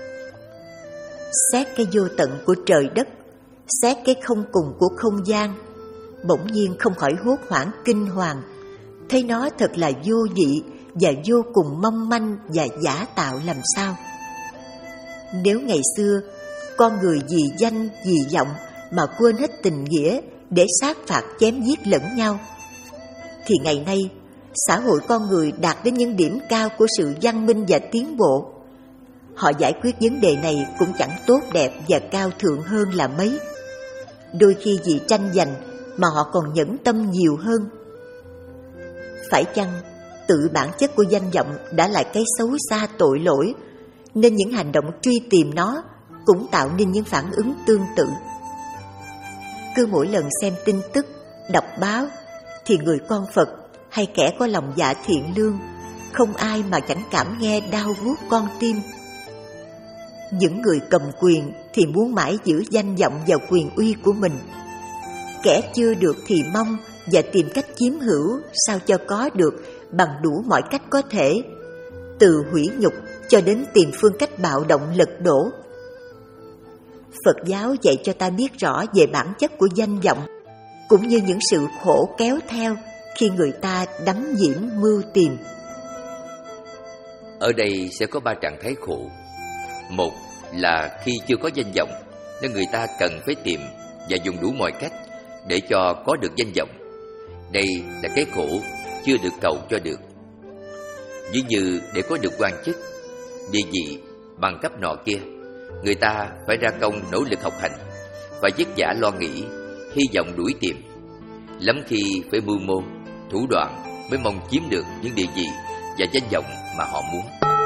Xét cái vô tận của trời đất, xét cái không cùng của không gian, bỗng nhiên không khỏi hốt hoảng kinh hoàng, thấy nó thật là vô vị và vô cùng mong manh và giả tạo làm sao. Nếu ngày xưa con người vì danh vì vọng mà quên hết tình nghĩa để sát phạt chém giết lẫn nhau, thì ngày nay xã hội con người đạt đến những điểm cao của sự văn minh và tiến bộ. Họ giải quyết vấn đề này cũng chẳng tốt đẹp và cao thượng hơn là mấy. Đôi khi vì tranh giành mà họ còn nhẫn tâm nhiều hơn. Phải chăng tự bản chất của danh vọng đã là cái xấu xa tội lỗi, nên những hành động truy tìm nó cũng tạo nên những phản ứng tương tự? Cứ mỗi lần xem tin tức, đọc báo, thì người con Phật hay kẻ có lòng dạ thiện lương, không ai mà chẳng cảm nghe đau buốt con tim. Những người cầm quyền thì muốn mãi giữ danh vọng và quyền uy của mình. Kẻ chưa được thì mong và tìm cách chiếm hữu sao cho có được bằng đủ mọi cách có thể, từ hủy nhục cho đến tìm phương cách bạo động lật đổ. Phật giáo dạy cho ta biết rõ về bản chất của danh vọng, cũng như những sự khổ kéo theo khi người ta đắm nhiễm mưu tìm. Ở đây sẽ có ba trạng thái khổ. Một là khi chưa có danh vọng nên người ta cần phải tìm và dùng đủ mọi cách để cho có được danh vọng. Đây là cái khổ chưa được cầu cho được. Ví như để có được quan chức, địa vị, bằng cấp nọ kia, người ta phải ra công nỗ lực học hành, phải vất vả lo nghĩ, hy vọng đuổi tìm. Lắm khi phải mưu mô, thủ đoạn mới mong chiếm được những địa vị và danh vọng mà họ muốn.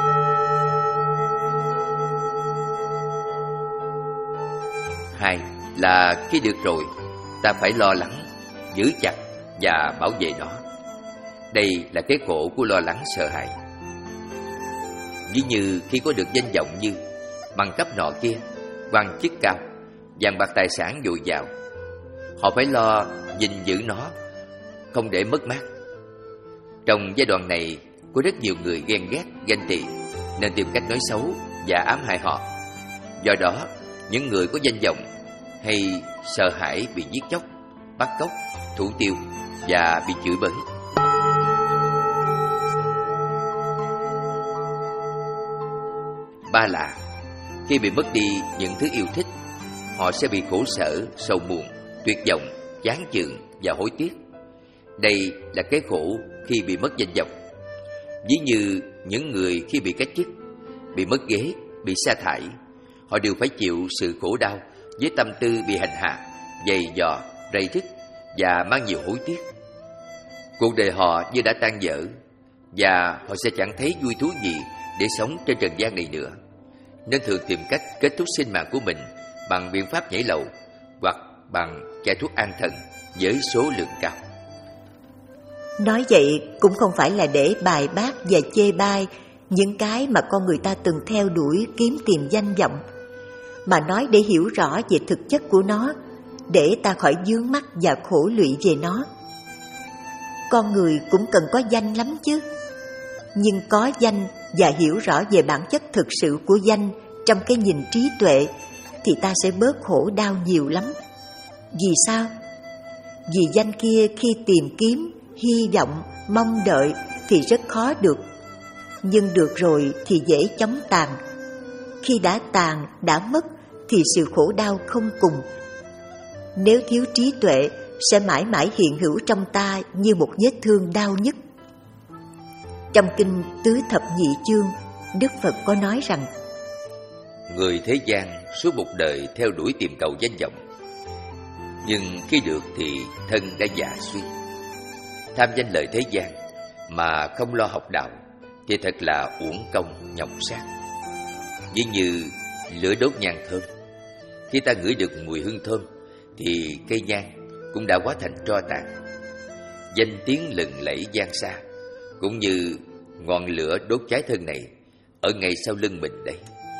Hai là khi được rồi, ta phải lo lắng, giữ chặt và bảo vệ nó. Đây là cái khổ của lo lắng sợ hãi. Ví như khi có được danh vọng như bằng cấp nọ kia, quan chức cao, vàng bạc tài sản dồi dào, họ phải lo gìn giữ nó, không để mất mát. Trong giai đoạn này, có rất nhiều người ghen ghét, ganh tị, nên tìm cách nói xấu và ám hại họ. Do đó, những người có danh vọng hay sợ hãi bị giết chóc, bắt cóc, thủ tiêu và bị chửi bới. Ba là khi bị mất đi những thứ yêu thích, họ sẽ bị khổ sở, sầu muộn, tuyệt vọng, chán chường và hối tiếc. Đây là cái khổ khi bị mất danh vọng. Ví như những người khi bị cách chức, bị mất ghế, bị sa thải, họ đều phải chịu sự khổ đau với tâm tư bị hành hạ, dày dò, rầy rứt và mang nhiều hối tiếc. Cuộc đời họ như đã tan vỡ và họ sẽ chẳng thấy vui thú gì để sống trên trần gian này nữa, nên thường tìm cách kết thúc sinh mạng của mình bằng biện pháp nhảy lầu hoặc bằng chai thuốc an thần với số lượng cao. Nói vậy cũng không phải là để bài bác và chê bai những cái mà con người ta từng theo đuổi kiếm tìm danh vọng, mà nói để hiểu rõ về thực chất của nó, để ta khỏi vướng mắc và khổ lụy về nó. Con người cũng cần có danh lắm chứ, nhưng có danh và hiểu rõ về bản chất thực sự của danh trong cái nhìn trí tuệ thì ta sẽ bớt khổ đau nhiều lắm. Vì sao? Vì danh kia khi tìm kiếm, hy vọng, mong đợi thì rất khó được. Nhưng được rồi thì dễ chóng tàn. Khi đã tàn, đã mất thì sự khổ đau không cùng. Nếu thiếu trí tuệ, sẽ mãi mãi hiện hữu trong ta như một vết thương đau nhức. Trong kinh Tứ Thập Nhị Chương, Đức Phật có nói rằng: người thế gian suốt một đời theo đuổi tìm cầu danh vọng, nhưng khi được thì thân đã già suy. Tham danh lợi thế gian mà không lo học đạo thì thật là uổng công nhọc xác. Ví như lửa đốt nhang thơm, khi ta ngửi được mùi hương thơm thì cây nhang cũng đã hóa thành tro tàn. Danh tiếng lừng lẫy vang xa, cũng như ngọn lửa đốt cháy thân này ở ngay sau lưng mình đây.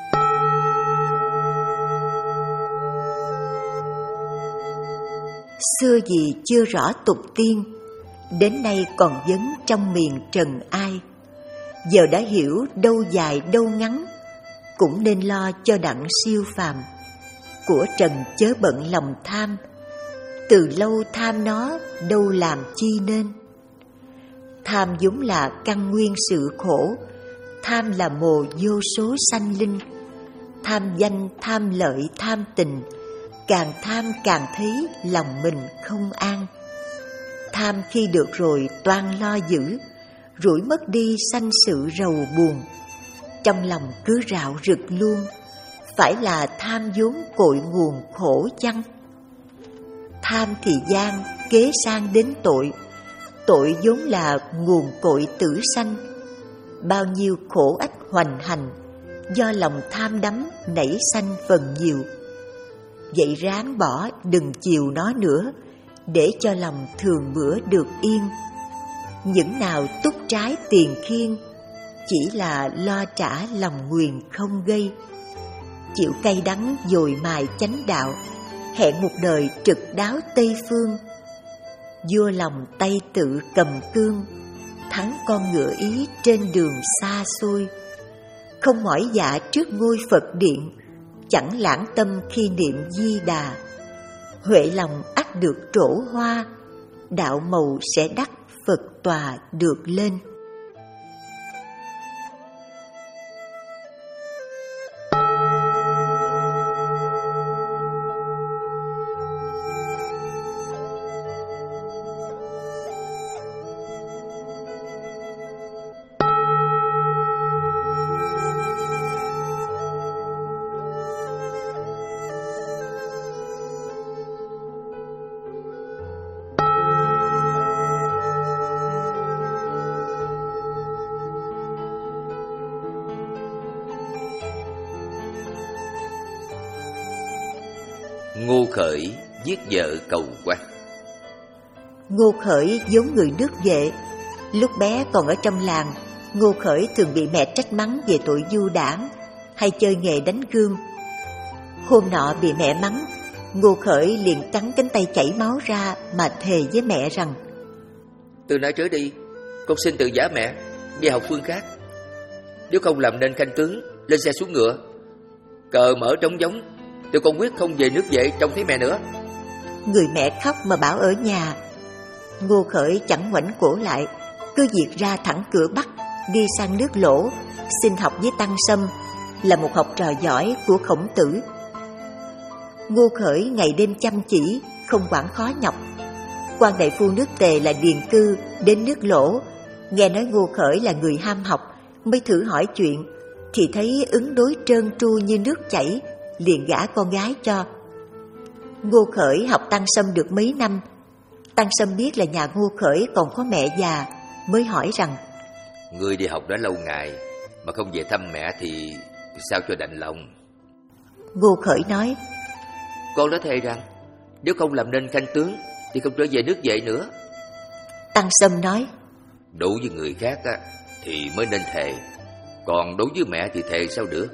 Xưa gì chưa rõ tục tiên, đến nay còn vấn trong miền trần ai. Giờ đã hiểu đâu dài đâu ngắn, cũng nên lo cho đặng siêu phàm. Của trần chớ bận lòng tham, từ lâu tham nó đâu làm chi nên. Tham vốn là căn nguyên sự khổ, tham là mồ vô số sanh linh. Tham danh, tham lợi, tham tình, càng tham càng thấy lòng mình không an. Tham khi được rồi toan lo giữ, rủi mất đi sanh sự rầu buồn. Trong lòng cứ rạo rực luôn, phải là tham vốn cội nguồn khổ chăng? Tham thì gian, kế sang đến tội, tội vốn là nguồn cội tử sanh. Bao nhiêu khổ ách hoành hành, do lòng tham đắm nảy sanh phần nhiều. Vậy ráng bỏ đừng chiều nó nữa, để cho lòng thường bữa được yên. Những nào túc trái tiền khiên, chỉ là lo trả lòng nguyền không gây. Chịu cay đắng dồi mài chánh đạo, hẹn một đời trực đáo Tây Phương. Vua lòng tay tự cầm cương, thắng con ngựa ý trên đường xa xôi. Không mỏi dạ trước ngôi Phật điện, chẳng lãng tâm khi niệm Di Đà. Huệ lòng ắt được trổ hoa, đạo màu sẽ đắc Phật tòa được lên. Ngô Khởi giết vợ cầu quan. Ngô Khởi vốn người nước Vệ. Lúc bé còn ở trong làng, Ngô Khởi thường bị mẹ trách mắng về tội du đảng, hay chơi nghề đánh gươm. Hôm nọ bị mẹ mắng, Ngô Khởi liền cắn cánh tay chảy máu ra mà thề với mẹ rằng: từ nay trở đi, con xin tự giả mẹ, đi học phương khác. Nếu không làm nên khanh tướng, lên xe xuống ngựa, cờ mở trống giống, tôi con quyết không về nước Vệ trông thấy mẹ nữa. Người mẹ khóc mà bảo ở nhà. Ngô Khởi chẳng ngoảnh cổ lại, cứ việc ra thẳng cửa Bắc, đi sang nước Lỗ, xin học với Tăng Sâm, là một học trò giỏi của Khổng Tử. Ngô Khởi ngày đêm chăm chỉ, không quản khó nhọc. Quan đại phu nước Tề là Điền Cư đến nước Lỗ, nghe nói Ngô Khởi là người ham học, mới thử hỏi chuyện, thì thấy ứng đối trơn tru như nước chảy, liền gả con gái cho. Ngô Khởi học Tăng Sâm được mấy năm, Tăng Sâm biết là nhà Ngô Khởi còn có mẹ già, mới hỏi rằng: ngươi đi học đã lâu ngày mà không về thăm mẹ thì sao cho đành lòng? Ngô Khởi nói: con đã thề rằng nếu không làm nên khanh tướng thì không trở về nước Vệ nữa. Tăng Sâm nói: đối với người khác á, thì mới nên thề, còn đối với mẹ thì thề sao được?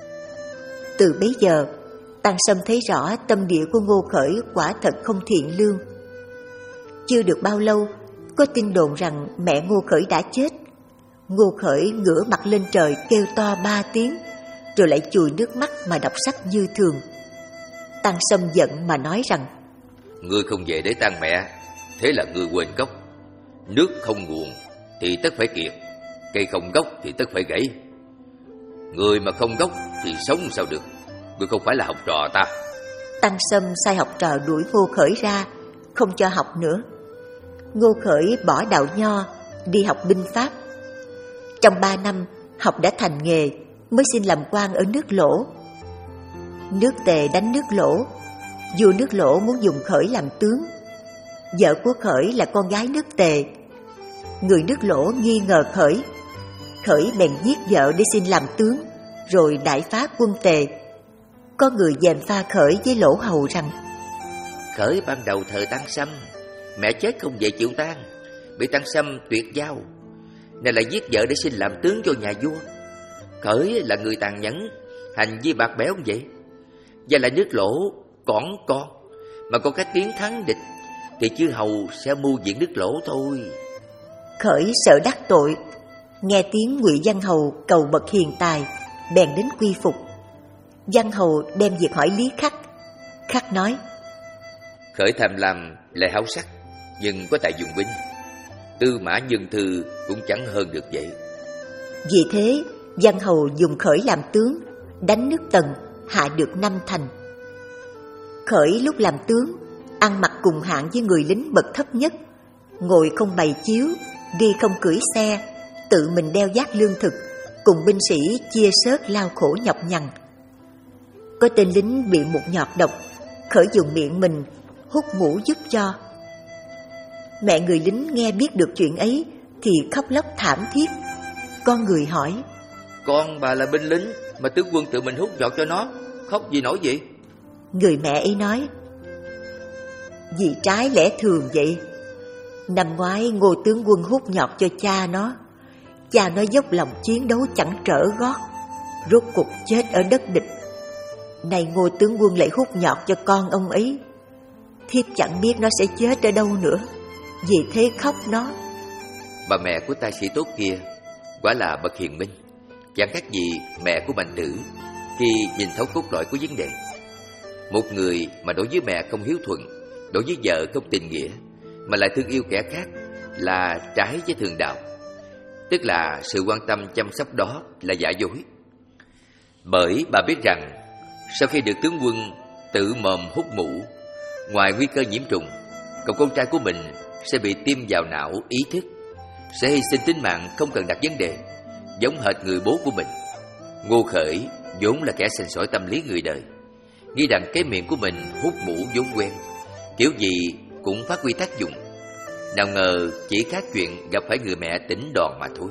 Từ bấy giờ, Tăng Sâm thấy rõ tâm địa của Ngô Khởi quả thật không thiện lương. Chưa được bao lâu, có tin đồn rằng mẹ Ngô Khởi đã chết. Ngô Khởi ngửa mặt lên trời kêu to ba tiếng, rồi lại chùi nước mắt mà đọc sách như thường. Tăng Sâm giận mà nói rằng: ngươi không về để tang mẹ Thế là ngươi quên gốc. Nước không nguồn thì tất phải kiệt, cây không gốc thì tất phải gãy. Người mà không gốc thì sống sao được? Ngươi không phải là học trò ta. Tăng Sâm sai học trò đuổi Ngô Khởi ra, không cho học nữa. Ngô Khởi bỏ đạo nho, đi học binh pháp. Trong ba năm, học đã thành nghề, mới xin làm quan ở nước Lỗ. Nước Tề đánh nước Lỗ, vua nước Lỗ muốn dùng Khởi làm tướng. Vợ của Khởi là con gái nước Tề. Người nước Lỗ nghi ngờ Khởi. Khởi bèn giết vợ để xin làm tướng, rồi đại phá quân Tề. Có người gièm pha Khởi với Lỗ Hầu rằng: Khởi ban đầu thờ Tăng Sâm, mẹ chết không về chịu tang, bị Tăng Sâm tuyệt giao, nên lại giết vợ để xin làm tướng cho nhà vua. Khởi là người tàn nhẫn, hành vi bạc bẽo vậy. Và lại nước Lỗ còn con, mà có cái tiếng thắng địch thì chư hầu sẽ mưu diện nước Lỗ thôi. Khởi sợ đắc tội, nghe tiếng Ngụy Văn Hầu cầu bậc hiền tài, bèn đến quy phục. Văn Hầu đem việc hỏi Lý Khắc. Khắc nói: Khởi tham lam lại háo sắc, nhưng có tài dùng binh. Tư mã nhân thư cũng chẳng hơn được vậy. Vì thế Văn Hầu dùng Khởi làm tướng, đánh nước Tần, hạ được năm thành. Khởi lúc làm tướng, ăn mặc cùng hạng với người lính bậc thấp nhất, ngồi không bày chiếu, đi không cưỡi xe, tự mình đeo vác lương thực, cùng binh sĩ chia sớt lao khổ nhọc nhằn. Có tên lính bị một nhọt độc, Khởi dùng miệng mình hút ngủ giúp cho. Mẹ người lính nghe biết được chuyện ấy thì khóc lóc thảm thiết. Con người hỏi: Con bà là binh lính mà tướng quân tự mình hút giọt cho nó, khóc gì nổi vậy? Người mẹ ấy nói: Vì trái lẽ thường vậy. Năm ngoái Ngô tướng quân hút nhọt cho cha nó, cha nó dốc lòng chiến đấu chẳng trở gót, rốt cục chết ở đất địch. Này Ngô tướng quân lại hút nhọt cho con ông ấy, thiếp chẳng biết nó sẽ chết ở đâu nữa, vì thế khóc nó. Bà mẹ của ta sĩ tốt kia quả là bậc hiền minh, chẳng khác gì mẹ của Mạnh Tử khi nhìn thấu cốt lõi của vấn đề. Một người mà đối với mẹ không hiếu thuận, đối với vợ không tình nghĩa, mà lại thương yêu kẻ khác là trái với thường đạo. Tức là sự quan tâm chăm sóc đó là giả dối. Bởi bà biết rằng sau khi được tướng quân tự mồm hút mũ, ngoài nguy cơ nhiễm trùng, cậu con trai của mình sẽ bị tiêm vào não ý thức, sẽ hy sinh tính mạng không cần đặt vấn đề, giống hệt người bố của mình. Ngô Khởi vốn là kẻ sành sỏi tâm lý người đời, nghĩ rằng cái miệng của mình hút mũ vốn quen, kiểu gì cũng phát huy tác dụng. Nào ngờ chỉ khác chuyện gặp phải người mẹ tỉnh đòn mà thôi.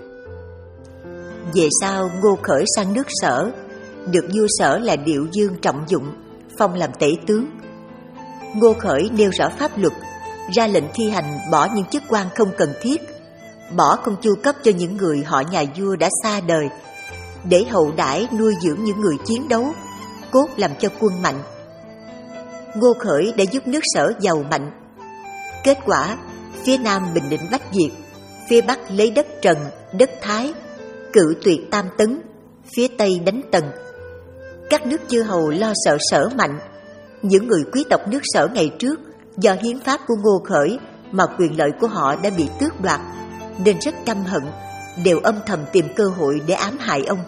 Về sau Ngô Khởi sang nước Sở, được vua Sở là Điệu Dương trọng dụng, phong làm tể tướng. Ngô Khởi nêu rõ pháp luật, ra lệnh thi hành bỏ những chức quan không cần thiết, bỏ không chu cấp cho những người họ nhà vua đã xa đời, để hậu đãi nuôi dưỡng những người chiến đấu, cốt làm cho quân mạnh. Ngô Khởi đã giúp nước Sở giàu mạnh. Kết quả, phía Nam bình định Bách Việt, phía Bắc lấy đất Trần, đất Thái, cự tuyệt Tam Tấn, phía Tây đánh Tần. Các nước chư hầu lo sợ Sở mạnh. Những người quý tộc nước Sở ngày trước do hiến pháp của Ngô Khởi mà quyền lợi của họ đã bị tước đoạt, nên rất căm hận, đều âm thầm tìm cơ hội để ám hại ông.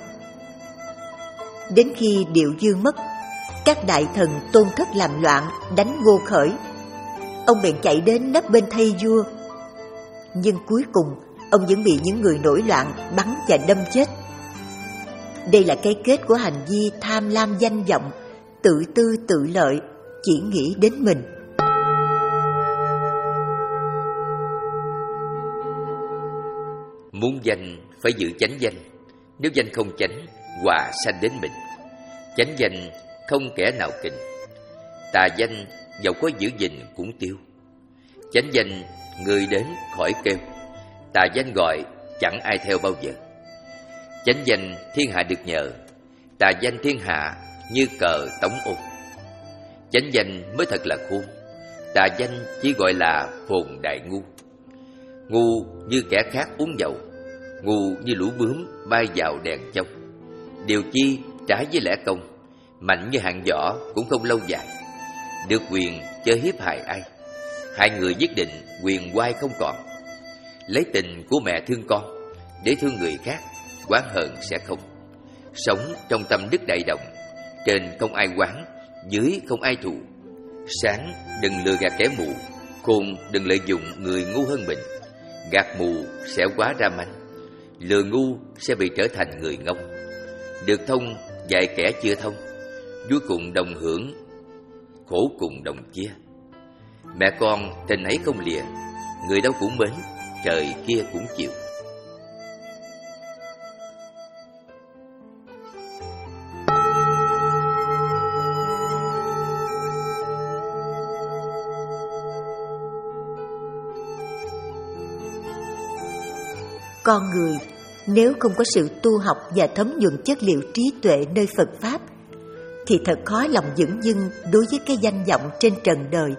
Đến khi Điệu Dương mất, các đại thần Tôn Thất làm loạn đánh Ngô Khởi. Ông bèn chạy đến nấp bên thây vua, nhưng cuối cùng ông vẫn bị những người nổi loạn bắn và đâm chết. Đây là cái kết của hành vi tham lam danh vọng, tự tư tự lợi, chỉ nghĩ đến mình. Muốn danh phải giữ chánh danh, nếu danh không chánh, họa sanh đến mình. Chánh danh không kẻ nào kình, tà danh dẫu có giữ gìn cũng tiêu. Chánh danh người đến khỏi kêu, tà danh gọi chẳng ai theo bao giờ. Chánh danh thiên hạ được nhờ, tà danh thiên hạ như cờ tống ôn. Chánh danh mới thật là khôn, tà danh chỉ gọi là phồn đại ngu. Ngu như kẻ khác uống dầu, ngu như lũ bướm bay vào đèn trong. Điều chi trái với lẽ công, mạnh như hạng võ cũng không lâu dài. Được quyền chớ hiếp hại ai, hai người nhất định quyền oai không còn. Lấy tình của mẹ thương con để thương người khác, oán hờn sẽ không. Sống trong tâm đức đại đồng, trên không ai oán, dưới không ai thù. Sáng đừng lừa gạt kẻ mù, khôn đừng lợi dụng người ngu hơn mình. Gạt mù sẽ quá ra manh, lừa ngu sẽ bị trở thành người ngông. Được thông dạy kẻ chưa thông, vui cùng đồng hưởng, khổ cùng đồng chia. Mẹ con tình ấy không lìa, người đâu cũng mến, trời kia cũng chịu. Con người nếu không có sự tu học và thấm nhuần chất liệu trí tuệ nơi Phật Pháp thì thật khó lòng dửng dưng đối với cái danh vọng trên trần đời.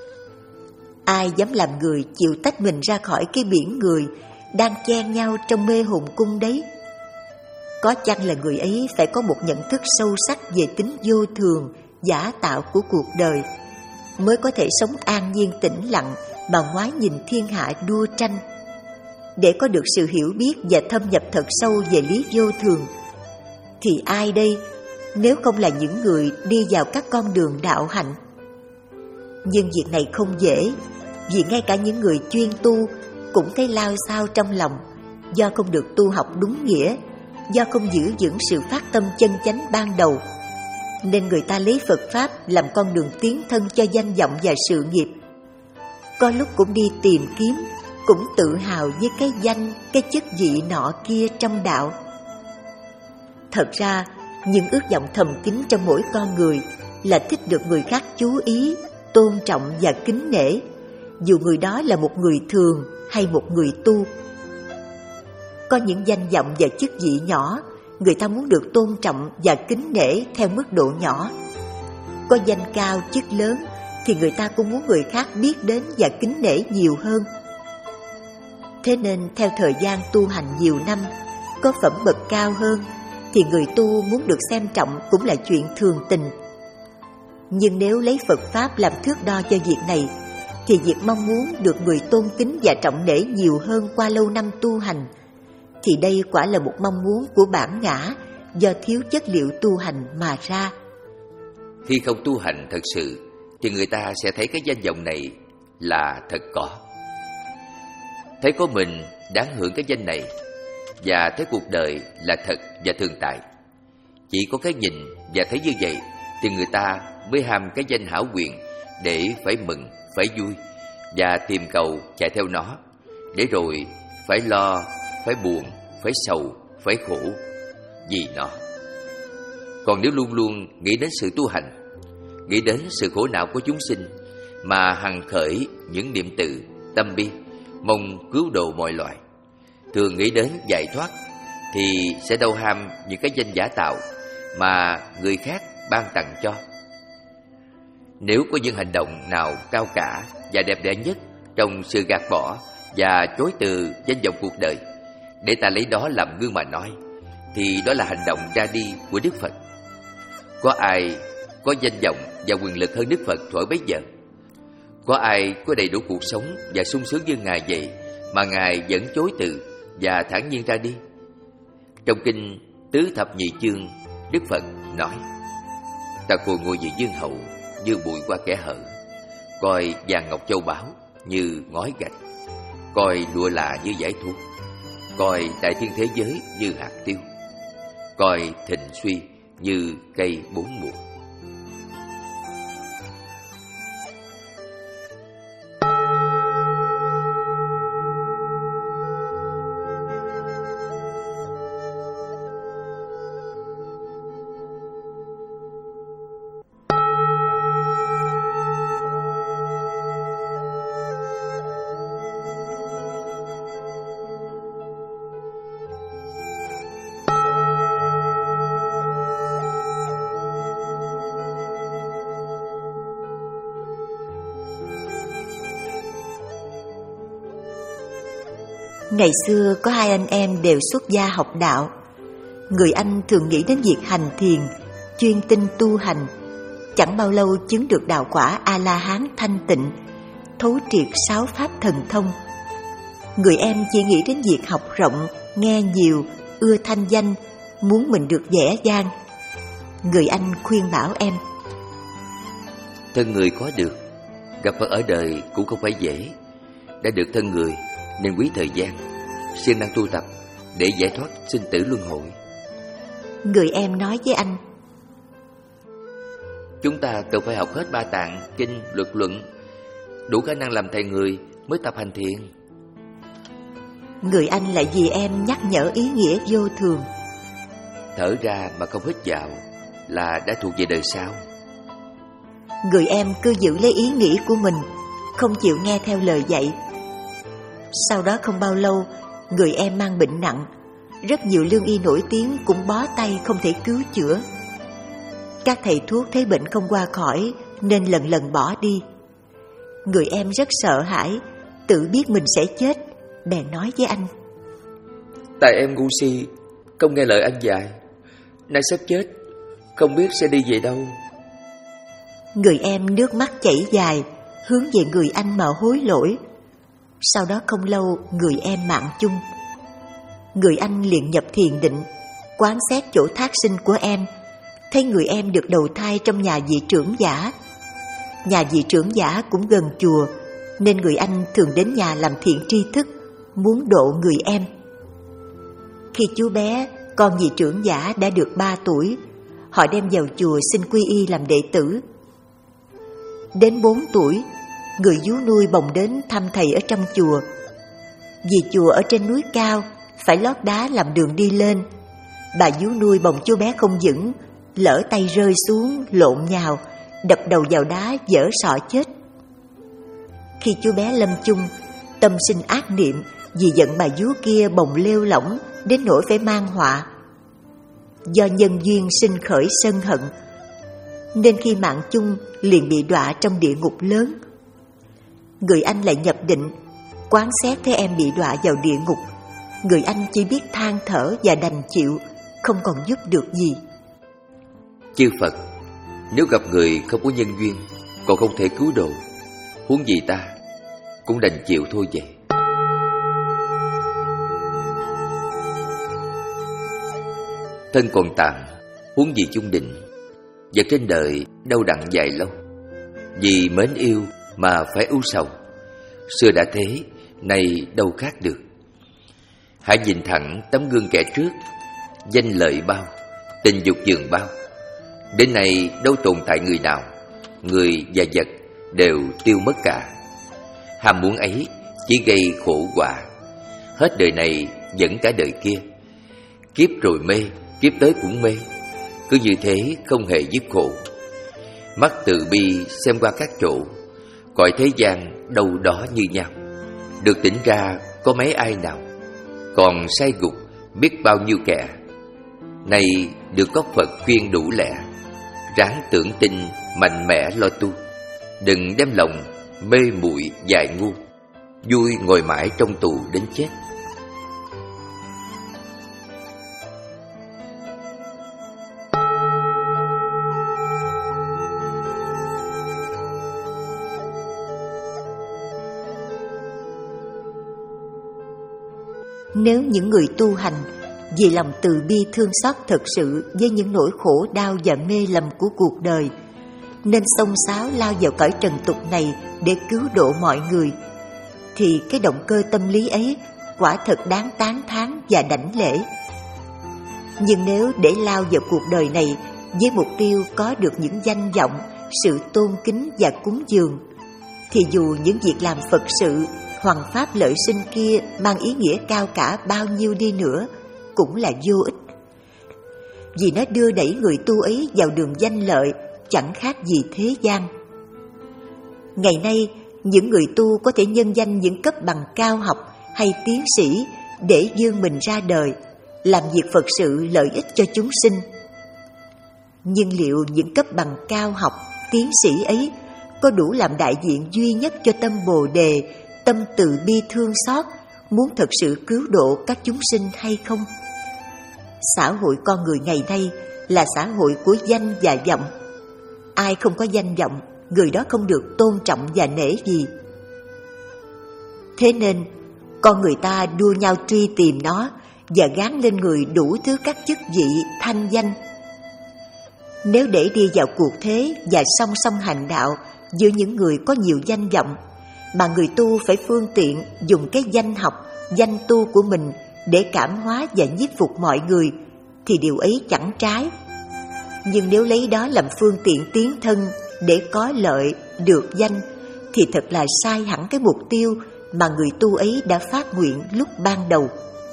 Ai dám làm người chịu tách mình ra khỏi cái biển người đang chen nhau trong mê hồn cung đấy? Có chăng là người ấy phải có một nhận thức sâu sắc về tính vô thường, giả tạo của cuộc đời, mới có thể sống an nhiên tĩnh lặng mà ngoái nhìn thiên hạ đua tranh. Để có được sự hiểu biết và thâm nhập thật sâu về lý vô thường, thì ai đây nếu không là những người đi vào các con đường đạo hạnh? Nhưng việc này không dễ, vì ngay cả những người chuyên tu cũng thấy lao xao trong lòng, do không được tu học đúng nghĩa, do không giữ vững sự phát tâm chân chánh ban đầu, nên người ta lấy Phật Pháp làm con đường tiến thân cho danh vọng và sự nghiệp. Có lúc cũng đi tìm kiếm, cũng tự hào với cái danh, cái chức vị nọ kia trong đạo. Thật ra, những ước vọng thầm kín trong mỗi con người là thích được người khác chú ý, tôn trọng và kính nể, dù người đó là một người thường hay một người tu. Có những danh vọng và chức vị nhỏ, người ta muốn được tôn trọng và kính nể theo mức độ nhỏ. Có danh cao chức lớn thì người ta cũng muốn người khác biết đến và kính nể nhiều hơn. Thế nên theo thời gian tu hành nhiều năm, có phẩm bậc cao hơn thì người tu muốn được xem trọng cũng là chuyện thường tình. Nhưng nếu lấy Phật Pháp làm thước đo cho việc này, thì việc mong muốn được người tôn kính và trọng nể nhiều hơn qua lâu năm tu hành, thì đây quả là một mong muốn của bản ngã do thiếu chất liệu tu hành mà ra. Khi không tu hành thật sự thì người ta sẽ thấy cái danh vọng này là thật có. Thấy có mình đáng hưởng cái danh này, và thấy cuộc đời là thật và thường tại. Chỉ có cái nhìn và thấy như vậy thì người ta mới ham cái danh hảo quyền để phải mừng, phải vui và tìm cầu chạy theo nó, để rồi phải lo, phải buồn, phải sầu, phải khổ vì nó. Còn nếu luôn luôn nghĩ đến sự tu hành, nghĩ đến sự khổ não của chúng sinh, mà hằng khởi những niệm từ, tâm bi, mong cứu độ mọi loài, thường nghĩ đến giải thoát, thì sẽ đâu ham những cái danh giả tạo mà người khác ban tặng cho. Nếu có những hành động nào cao cả và đẹp đẽ nhất trong sự gạt bỏ và chối từ danh vọng cuộc đời, để ta lấy đó làm gương mà nói, thì đó là hành động ra đi của Đức Phật. Có ai có danh vọng và quyền lực hơn Đức Phật thuở bấy giờ? Có ai có đầy đủ cuộc sống và sung sướng như Ngài vậy mà Ngài vẫn chối từ và thản nhiên ra đi? Trong kinh Tứ Thập Nhị Chương, Đức Phật nói: Ta khôi ngồi vị dương hậu như bụi qua kẻ hở, coi vàng ngọc châu báu như ngói gạch, coi lụa là như giải thuốc, coi đại thiên thế giới như hạt tiêu, coi thịnh suy như cây bốn mùa. Ngày xưa có hai anh em đều xuất gia học đạo. Người anh thường nghĩ đến việc hành thiền, chuyên tinh tu hành. Chẳng bao lâu chứng được đạo quả A-la-hán thanh tịnh, thấu triệt sáu pháp thần thông. Người em chỉ nghĩ đến việc học rộng, nghe nhiều, ưa thanh danh, muốn mình được vẻ vang. Người anh khuyên bảo em: thân người có được, gặp Phật ở đời cũng không phải dễ. Đã được thân người nên quý thời gian, siêng năng tu tập để giải thoát sinh tử luân hồi. Người em nói với anh: chúng ta cần phải học hết ba tạng, kinh, luật luận, đủ khả năng làm thầy người mới tập hành thiền. Người anh lại vì em nhắc nhở ý nghĩa vô thường. Thở ra mà không hít vào là đã thuộc về đời sau. Người em cứ giữ lấy ý nghĩ của mình, không chịu nghe theo lời dạy. Sau đó không bao lâu, người em mang bệnh nặng. Rất nhiều lương y nổi tiếng cũng bó tay không thể cứu chữa. Các thầy thuốc thấy bệnh không qua khỏi nên lần lần bỏ đi. Người em rất sợ hãi, tự biết mình sẽ chết, bèn nói với anh: tại em ngu si, không nghe lời anh dạy, nay sắp chết, không biết sẽ đi về đâu. Người em nước mắt chảy dài, hướng về người anh mà hối lỗi. Sau đó không lâu, người em mạng chung. Người anh liền nhập thiền định, quán xét chỗ thác sinh của em, thấy người em được đầu thai trong nhà vị trưởng giả. Nhà vị trưởng giả cũng gần chùa, nên người anh thường đến nhà làm thiện tri thức, muốn độ người em. Khi chú bé, con vị trưởng giả đã được ba tuổi, họ đem vào chùa xin quy y làm đệ tử. Đến bốn tuổi, người vú nuôi bồng đến thăm thầy ở trong chùa. Vì chùa ở trên núi cao, phải lót đá làm đường đi lên. Bà vú nuôi bồng chú bé không vững, lỡ tay rơi xuống, lộn nhào, đập đầu vào đá, vỡ sọ chết. Khi chú bé lâm chung, tâm sinh ác niệm vì giận bà vú kia bồng lêu lỏng đến nỗi phải mang họa. Do nhân duyên sinh khởi sân hận, nên khi mạng chung liền bị đọa trong địa ngục lớn. Người anh lại nhập định, quán xét thấy em bị đọa vào địa ngục. Người anh chỉ biết than thở và đành chịu, không còn giúp được gì. Chư Phật, nếu gặp người không có nhân duyên, còn không thể cứu độ, huống gì ta, cũng đành chịu thôi vậy. Thân còn tạm, huống gì chung định. Và trên đời đâu đặng dài lâu, vì mến yêu mà phải ưu sầu. Xưa đã thế, nay đâu khác được. Hãy nhìn thẳng tấm gương kẻ trước, danh lợi bao, tình dục giường bao. Đến nay đâu tồn tại người nào, người và vật đều tiêu mất cả. Ham muốn ấy chỉ gây khổ quả, hết đời này dẫn cả đời kia. Kiếp rồi mê, kiếp tới cũng mê, cứ như thế không hề dứt khổ. Mắt từ bi xem qua các chỗ, cõi thế gian đâu đó như nhau. Được tỉnh ra có mấy ai nào, còn say gục biết bao nhiêu kẻ. Nay được có Phật khuyên đủ lẽ, ráng tưởng tin mạnh mẽ lo tu. Đừng đem lòng mê muội dại ngu, vui ngồi mãi trong tù đến chết. Nếu những người tu hành vì lòng từ bi thương xót thật sự với những nỗi khổ đau và mê lầm của cuộc đời, nên xông xáo lao vào cõi trần tục này để cứu độ mọi người, thì cái động cơ tâm lý ấy quả thật đáng tán thán và đảnh lễ. Nhưng nếu để lao vào cuộc đời này với mục tiêu có được những danh vọng, sự tôn kính và cúng dường, thì dù những việc làm Phật sự, hoằng pháp lợi sinh kia mang ý nghĩa cao cả bao nhiêu đi nữa cũng là vô ích. Vì nó đưa đẩy người tu ấy vào đường danh lợi, chẳng khác gì thế gian. Ngày nay, những người tu có thể nhân danh những cấp bằng cao học hay tiến sĩ để vươn mình ra đời, làm việc Phật sự lợi ích cho chúng sinh. Nhưng liệu những cấp bằng cao học, tiến sĩ ấy có đủ làm đại diện duy nhất cho tâm Bồ Đề, tâm từ bi thương xót, muốn thật sự cứu độ các chúng sinh hay không? Xã hội con người ngày nay là xã hội của danh và vọng. Ai không có danh vọng, người đó không được tôn trọng và nể gì. Thế nên, con người ta đua nhau truy tìm nó và gán lên người đủ thứ các chức vị, thanh danh. Nếu để đi vào cuộc thế và song song hành đạo giữa những người có nhiều danh vọng, mà người tu phải phương tiện dùng cái danh học, danh tu của mình để cảm hóa và nhiếp phục mọi người, thì điều ấy chẳng trái. Nhưng nếu lấy đó làm phương tiện tiến thân để có lợi, được danh, thì thật là sai hẳn cái mục tiêu mà người tu ấy đã phát nguyện lúc ban đầu.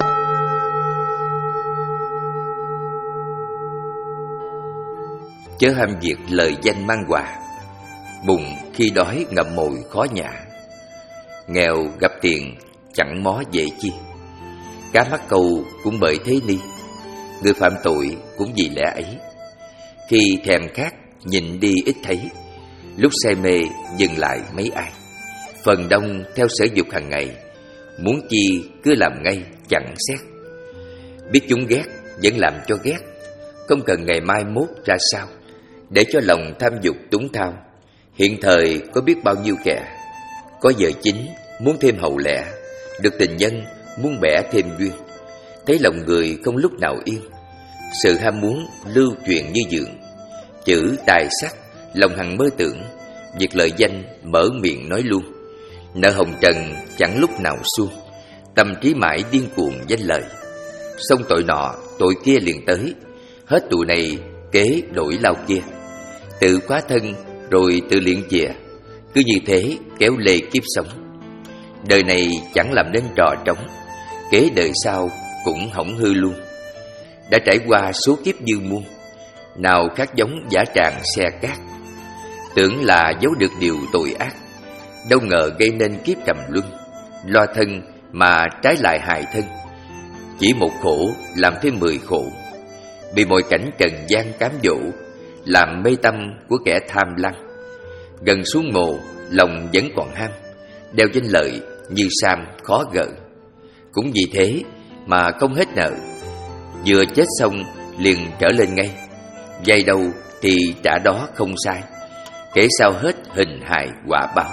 Chớ ham việc lời danh mang hòa, bụng khi đói ngậm mồi khó nhả. Nghèo gặp tiền chẳng mó dễ chi, cá mắc câu cũng bởi thế ni. Người phạm tội cũng vì lẽ ấy, khi thèm khát nhịn đi ít thấy, lúc say mê dừng lại mấy ai. Phần đông theo sở dục hàng ngày, muốn chi cứ làm ngay chẳng xét. Biết chúng ghét vẫn làm cho ghét, không cần ngày mai mốt ra sao, để cho lòng tham dục túng thao. Hiện thời có biết bao nhiêu kẻ có vợ chính muốn thêm hậu lẽ, được tình nhân muốn bẻ thêm duyên. Thấy lòng người không lúc nào yên, sự ham muốn lưu truyền như dường. Chữ tài sắc lòng hằng mơ tưởng, việc lợi danh mở miệng nói luôn. Nợ hồng trần chẳng lúc nào suông, tâm trí mãi điên cuồng danh lời. Xong tội nọ tội kia liền tới, hết tù này kế đổi lao kia. Tự khóa thân rồi tự luyện chìa, cứ như thế kéo lê kiếp sống. Đời này chẳng làm nên trò trống, kế đời sau cũng hỏng hư luôn. Đã trải qua số kiếp dư muôn, nào khác giống giả tràng xe cát. Tưởng là giấu được điều tội ác, đâu ngờ gây nên kiếp trầm luân. Lo thân mà trái lại hại thân, chỉ một khổ làm thêm mười khổ. Bị mọi cảnh trần gian cám dỗ, làm mê tâm của kẻ tham lăng. Gần xuống mồ lòng vẫn còn ham, đeo danh lợi như sam khó gỡ. Cũng vì thế mà không hết nợ, vừa chết xong liền trở lên ngay. Vay đâu thì trả đó không sai, kể sao hết hình hài quả báo.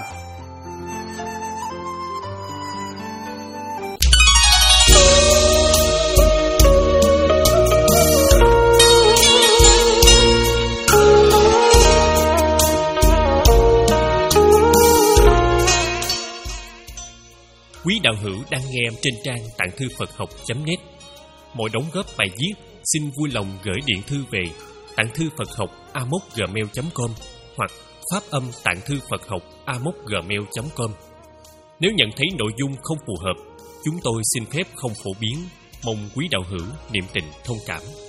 Quý đạo hữu đang nghe trên trang tặng thư Phật học chấm net. Mọi đóng góp bài viết xin vui lòng gửi điện thư về tặng thư Phật học a m o c gmail chấm com hoặc phát âm tặng thư Phật học a m o c gmail chấm com. Nếu nhận thấy nội dung không phù hợp, chúng tôi xin phép không phổ biến, mong quý đạo hữu niệm tình thông cảm.